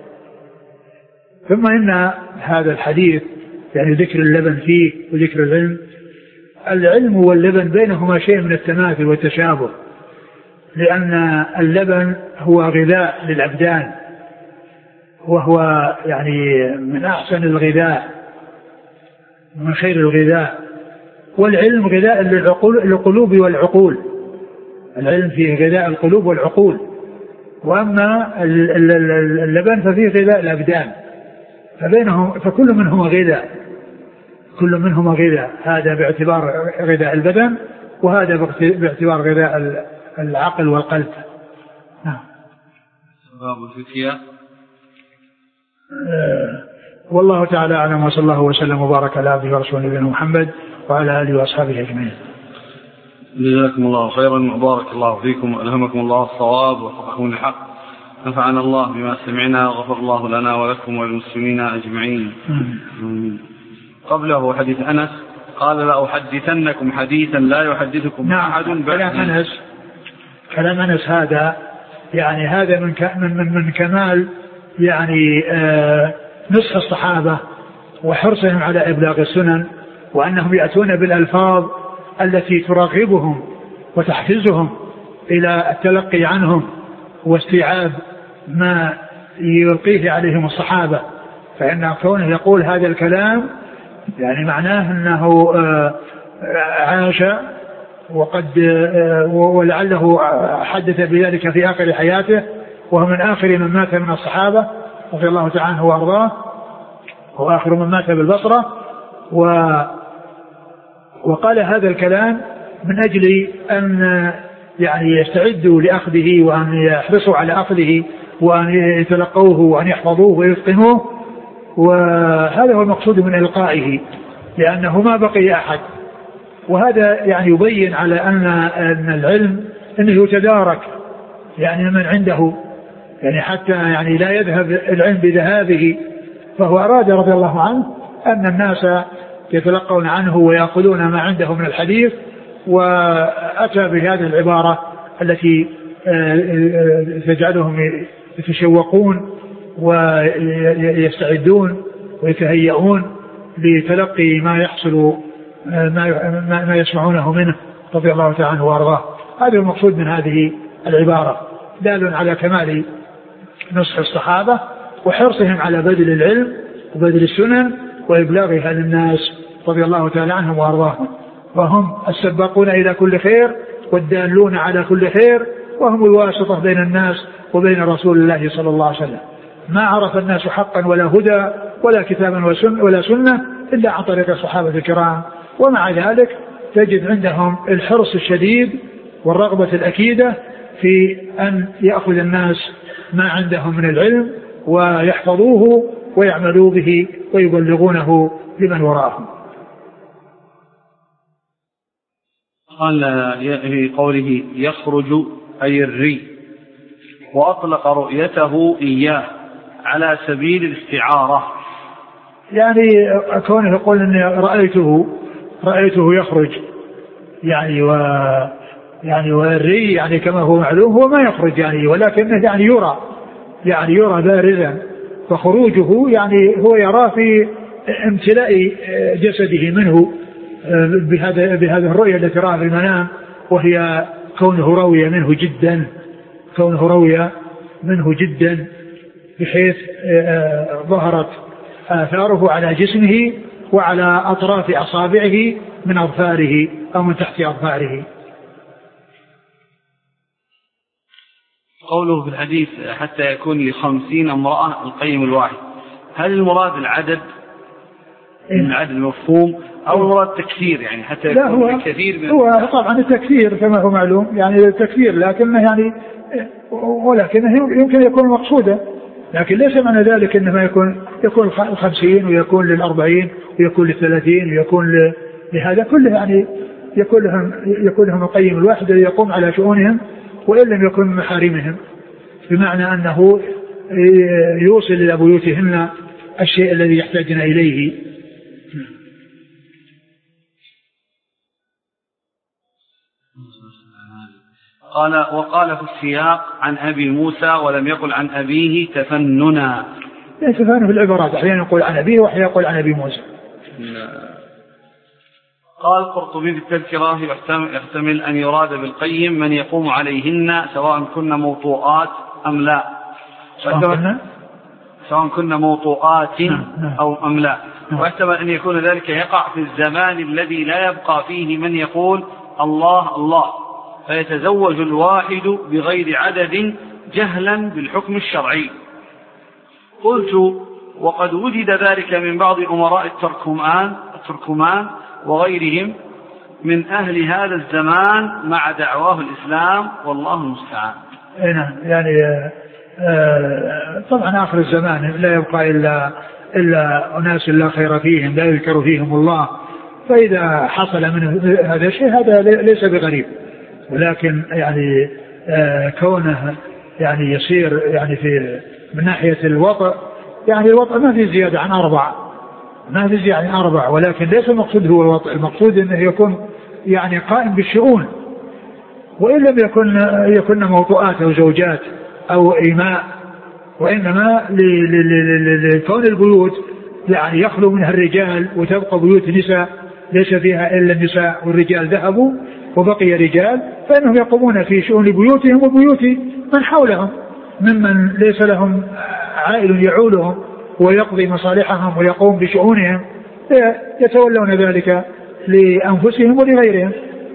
[SPEAKER 2] ثم إن هذا الحديث يعني ذكر اللبن فيه وذكر العلم، العلم واللبن بينهما شيء من التماثل والتشابه، لأن اللبن هو غذاء للأبدان، وهو يعني من أحسن الغذاء من خير الغذاء، والعلم غذاء للقلوب والعقول، العلم فيه غذاء القلوب والعقول، وأما اللبن ففيه غذاء الأبدان، فبينهم فكل منهما غذاء، كل منهما غذاء، هذا باعتبار غذاء البدن وهذا باعتبار غذاء العقل والقلب. نعم.
[SPEAKER 1] باب الفتية.
[SPEAKER 2] أه والله تعالى أعلم، وصلى الله وسلم وبارك على عبده ورسوله نبينا محمد وعلى آله وأصحابه أجمعين.
[SPEAKER 1] جزاكم الله خيرا وبارك الله فيكم وألهمكم الله الصواب ووفقكم للحق، نفعنا الله بما سمعنا وغفر الله لنا ولكم وللمسلمين أجمعين. قبله حديث أنس قال لأحدثنكم حديثا لا يحدثكم
[SPEAKER 2] نعم.
[SPEAKER 1] أحد بعد.
[SPEAKER 2] كلام أنس كلام أنس هذا يعني هذا من من من كمال يعني آه نصح الصحابة وحرصهم على إبلاغ السنن، وأنهم يأتون بالألفاظ التي ترغبهم وتحفزهم إلى التلقي عنهم واستيعاب ما يلقيه عليهم الصحابة. فإن كونه يقول هذا الكلام يعني معناه أنه عاش وقد ولعله حدث بذلك في آخر حياته، وهو من آخر من مات من الصحابة رضي الله تعالى عنه وأرضاه، وآخر من مات بالبصرة. و وقال هذا الكلام من أجل أن يعني يستعدوا لأخذه وأن يحرصوا على أخذه وأن يتلقوه وأن يحفظوه ويتقنوه، وهذا هو المقصود من إلقائه، لأنه ما بقي أحد. وهذا يعني يبين على أن أن العلم أنه يتدارك يعني من عنده، يعني حتى يعني لا يذهب العلم بذهابه. فهو أراد رضي الله عنه أن الناس يتلقون عنه ويأخذون ما عنده من الحديث، وأتى بهذه العبارة التي تجعلهم يتشوقون ويستعدون ويتهيئون لتلقي ما يحصل ما ما يسمعونه منه رضي الله تعالى عنه وارضاه. هذا المقصود من هذه العبارة، دال على كمال نصح الصحابة وحرصهم على بذل العلم وبذل السنن وإبلاغها للناس رضي الله تعالى عنهم وارضاهم، وهم السباقون إلى كل خير والدالون على كل خير، وهم الواسطة بين الناس وبين رسول الله صلى الله عليه وسلم. ما عرف الناس حقا ولا هدى ولا كتابا ولا سنة إلا عن طريق الصحابة الكرام، ومع ذلك تجد عندهم الحرص الشديد والرغبة الأكيدة في أن يأخذ الناس ما عندهم من العلم ويحفظوه ويعملوا به ويبلغونه لمن وراءهم.
[SPEAKER 1] قال في قوله يخرج أي الري، وأطلق رؤيته إياه على سبيل الاستعارة،
[SPEAKER 2] يعني كونه يقول إني رأيته رأيته يخرج يعني و يعني والري يعني كما هو معلوم هو ما يخرج يعني، ولكنه يعني يرى يعني يرى بارزا، فخروجه يعني هو يرى في امتلاء جسده منه بهذا بهذه الرؤية التي رأى في المنام، وهي كونه روي منه جدا كونه روي منه جدا بحيث ظهرت آثاره على جسمه وعلى أطراف أصابعه من أظفاره أو من تحت أظفاره.
[SPEAKER 1] قوله في الحديث حتى يكون لخمسين امرأة القيم الواحد، هل المراد العدد من العدد المفهوم أو المراد تكثير يعني حتى يكون
[SPEAKER 2] هو
[SPEAKER 1] كثير من
[SPEAKER 2] هو طبعا التكثير كما هو معلوم يعني التكثير، لكنه يعني ولكنه يمكن يكون مقصودا، لكن ليس معنى ذلك إنما يكون يكون الخمسين ويكون للأربعين ويكون للثلاثين ويكون لهذا كله، يعني يكون لهم يكون لهم القيم الواحد الذي يقوم على شؤونهم وإن لم يكن من محارمهم، بمعنى أنه يوصل إلى بيوتهن الشيء الذي يحتاجن إليه.
[SPEAKER 1] قال وقال في السياق عن أبي موسى ولم يقل عن أبيه تفننا.
[SPEAKER 2] تفنن في العبارات، أحيانا يقول عن أبيه وأحيانا يقول عن أبي موسى.
[SPEAKER 1] قال القرطبي في التذكرة يحتمل أن يراد بالقيم من يقوم عليهن سواء كن موطوءات أم لا، سواء كن موطوءات أو أم لا، واحتمل أن يكون ذلك يقع في الزمان الذي لا يبقى فيه من يقول الله الله، فيتزوج الواحد بغير عدد جهلا بالحكم الشرعي. قلت وقد وجد ذلك من بعض أمراء التركمان, التركمان وغيرهم من أهل هذا الزمان مع دعواه الإسلام والله المستعان.
[SPEAKER 2] نعم يعني آه طبعا آخر الزمان لا يبقى إلا, إلا أناس لا خير فيهم لا يذكر فيهم الله، فإذا حصل من هذا الشيء هذا ليس بغريب، ولكن يعني آه كونه يعني يصير يعني في من ناحية الوطء، يعني الوطء ما في زيادة عن أربع، ما في زيادة عن أربع، ولكن ليس المقصود هو الوطء، المقصود أنه يكون يعني قائم بالشؤون، وإن لم يكن يكن موطؤات أو زوجات أو إيماء، وإنما لكون البيوت يعني يخلو منها الرجال وتبقى بيوت نساء ليس فيها إلا النساء والرجال ذهبوا وبقي رجال، فإنهم يقومون في شؤون بيوتهم وبيوت من حولهم ممن ليس لهم عائل يعولهم ويقضي مصالحهم ويقوم بشؤونهم، يتولون ذلك لأنفسهم ولغيرهم.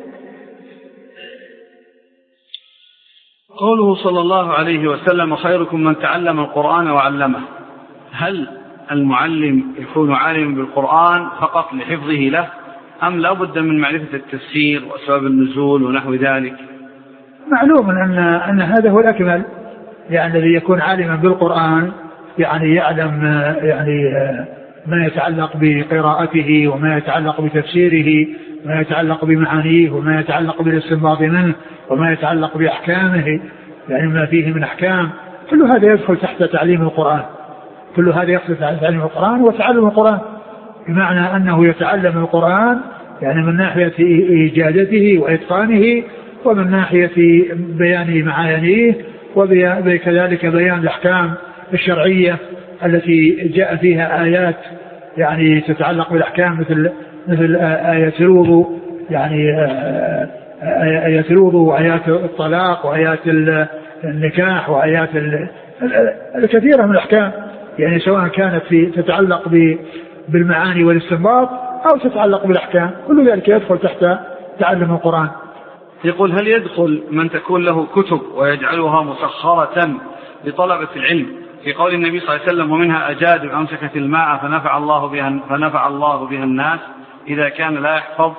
[SPEAKER 1] قوله صلى الله عليه وسلم خيركم من تعلم القرآن وعلمه، هل المعلم يكون عالما بالقرآن فقط لحفظه له أم لا بد من معرفة التفسير وأسباب النزول ونحو ذلك؟
[SPEAKER 2] معلوم أن, أن هذا هو الأكمل، يعني الذي يكون عالما بالقرآن يعني يعلم يعني ما يتعلق بقراءته وما يتعلق بتفسيره وما يتعلق بمعانيه وما يتعلق بالاستنباط منه وما يتعلق بأحكامه، يعني ما فيه من أحكام، كل هذا يدخل تحت تعليم القرآن، كل هذا يدخل تحت تعليم القرآن وتعلم القرآن، بمعنى أنه يتعلم القرآن يعني من ناحية إيجادته وإتقانه ومن ناحية بيان معانيه وكذلك بيان الأحكام الشرعية التي جاء فيها آيات يعني تتعلق بالأحكام مثل مثل آيات الوضوء، يعني آيات الوضوء وآيات الطلاق وآيات النكاح وآيات الكثيرة من الأحكام، يعني سواء كانت في تتعلق بالمعاني والاستنباط أو تتعلق بالأحكام، كل ذلك يدخل تحت تعلم القرآن.
[SPEAKER 1] يقول هل يدخل من تكون له كتب ويجعلها مسخرة لطلبة العلم في قول النبي صلى الله عليه وسلم ومنها أجاد أمسكت الماء فنفع الله بها فنفع الله بها الناس إذا كان لا يحفظ؟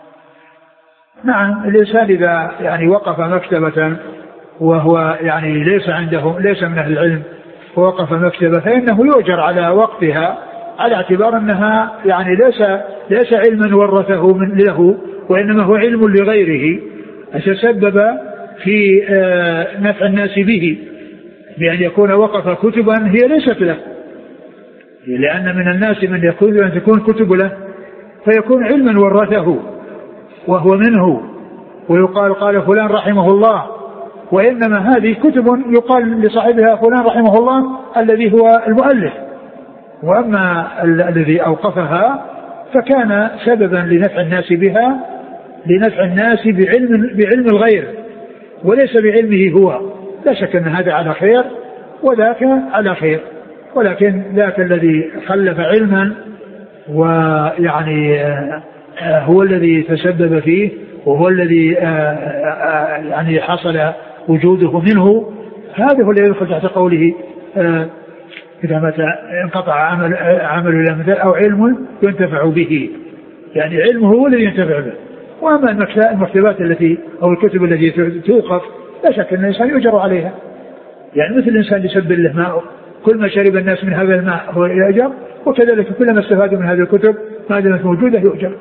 [SPEAKER 2] نعم، الإنسان إذا يعني وقف مكتبة وهو يعني ليس عنده ليس من أهل العلم ووقف مكتبة فإنه يؤجر على وقتها على اعتبار أنها يعني ليس ليس علما ورثه من له وإنما هو علم لغيره أتسبب في نفع الناس به بأن يكون وقف كتبا هي ليست له، لأن من الناس من يكون أن تكون كتب له فيكون علما ورثه وهو منه ويقال قال فلان رحمه الله، وإنما هذه كتب يقال لصاحبها فلان رحمه الله الذي هو المؤلف، وأما الذي أوقفها فكان سببا لنفع الناس بها لنفع الناس بعلم, بعلم الغير وليس بعلمه هو، لا شك أن هذا على خير وذاك على خير، ولكن ذاك الذي خلف علما ويعني هو الذي تسبب فيه وهو الذي يعني حصل وجوده منه، هذا هو الذي يدخل تحت قوله إذا متى انقطع عمل عمل إلى مثال أو علم ينتفع به، يعني علمه هو الذي ينتفع به. وأما المكتبات التي أو الكتب التي توقف لا شك أن الإنسان يؤجر عليها، يعني مثل الإنسان يسبل له ماء، كل ما شرب الناس من هذا الماء هو يؤجر، وكذلك كلما استفادوا من هذه الكتب ما دامت موجودة يؤجر.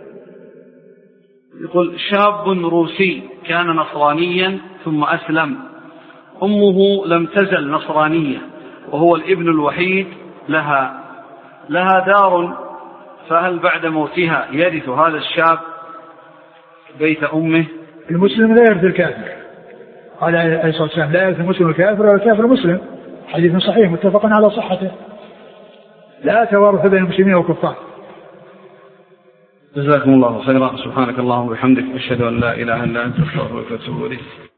[SPEAKER 1] يقول شاب روسي كان نصرانيا ثم أسلم، أمه لم تزل نصرانية وهو الابن الوحيد لها لها دار، فهل بعد موتها يرث هذا الشاب بيت أمه؟
[SPEAKER 2] المسلم لا يرث الكافر، قال عليه الصلاة والسلام لا يرث المسلم الكافر ولا الكافر المسلم، حديث صحيح متفق على صحته، لا توارث بين المسلمين والكفار.
[SPEAKER 1] جزاكم الله خيرا، سبحانك اللهم وبحمدك، أشهد أن لا إله إلا أنت، أستغفرك وأتوب إليك.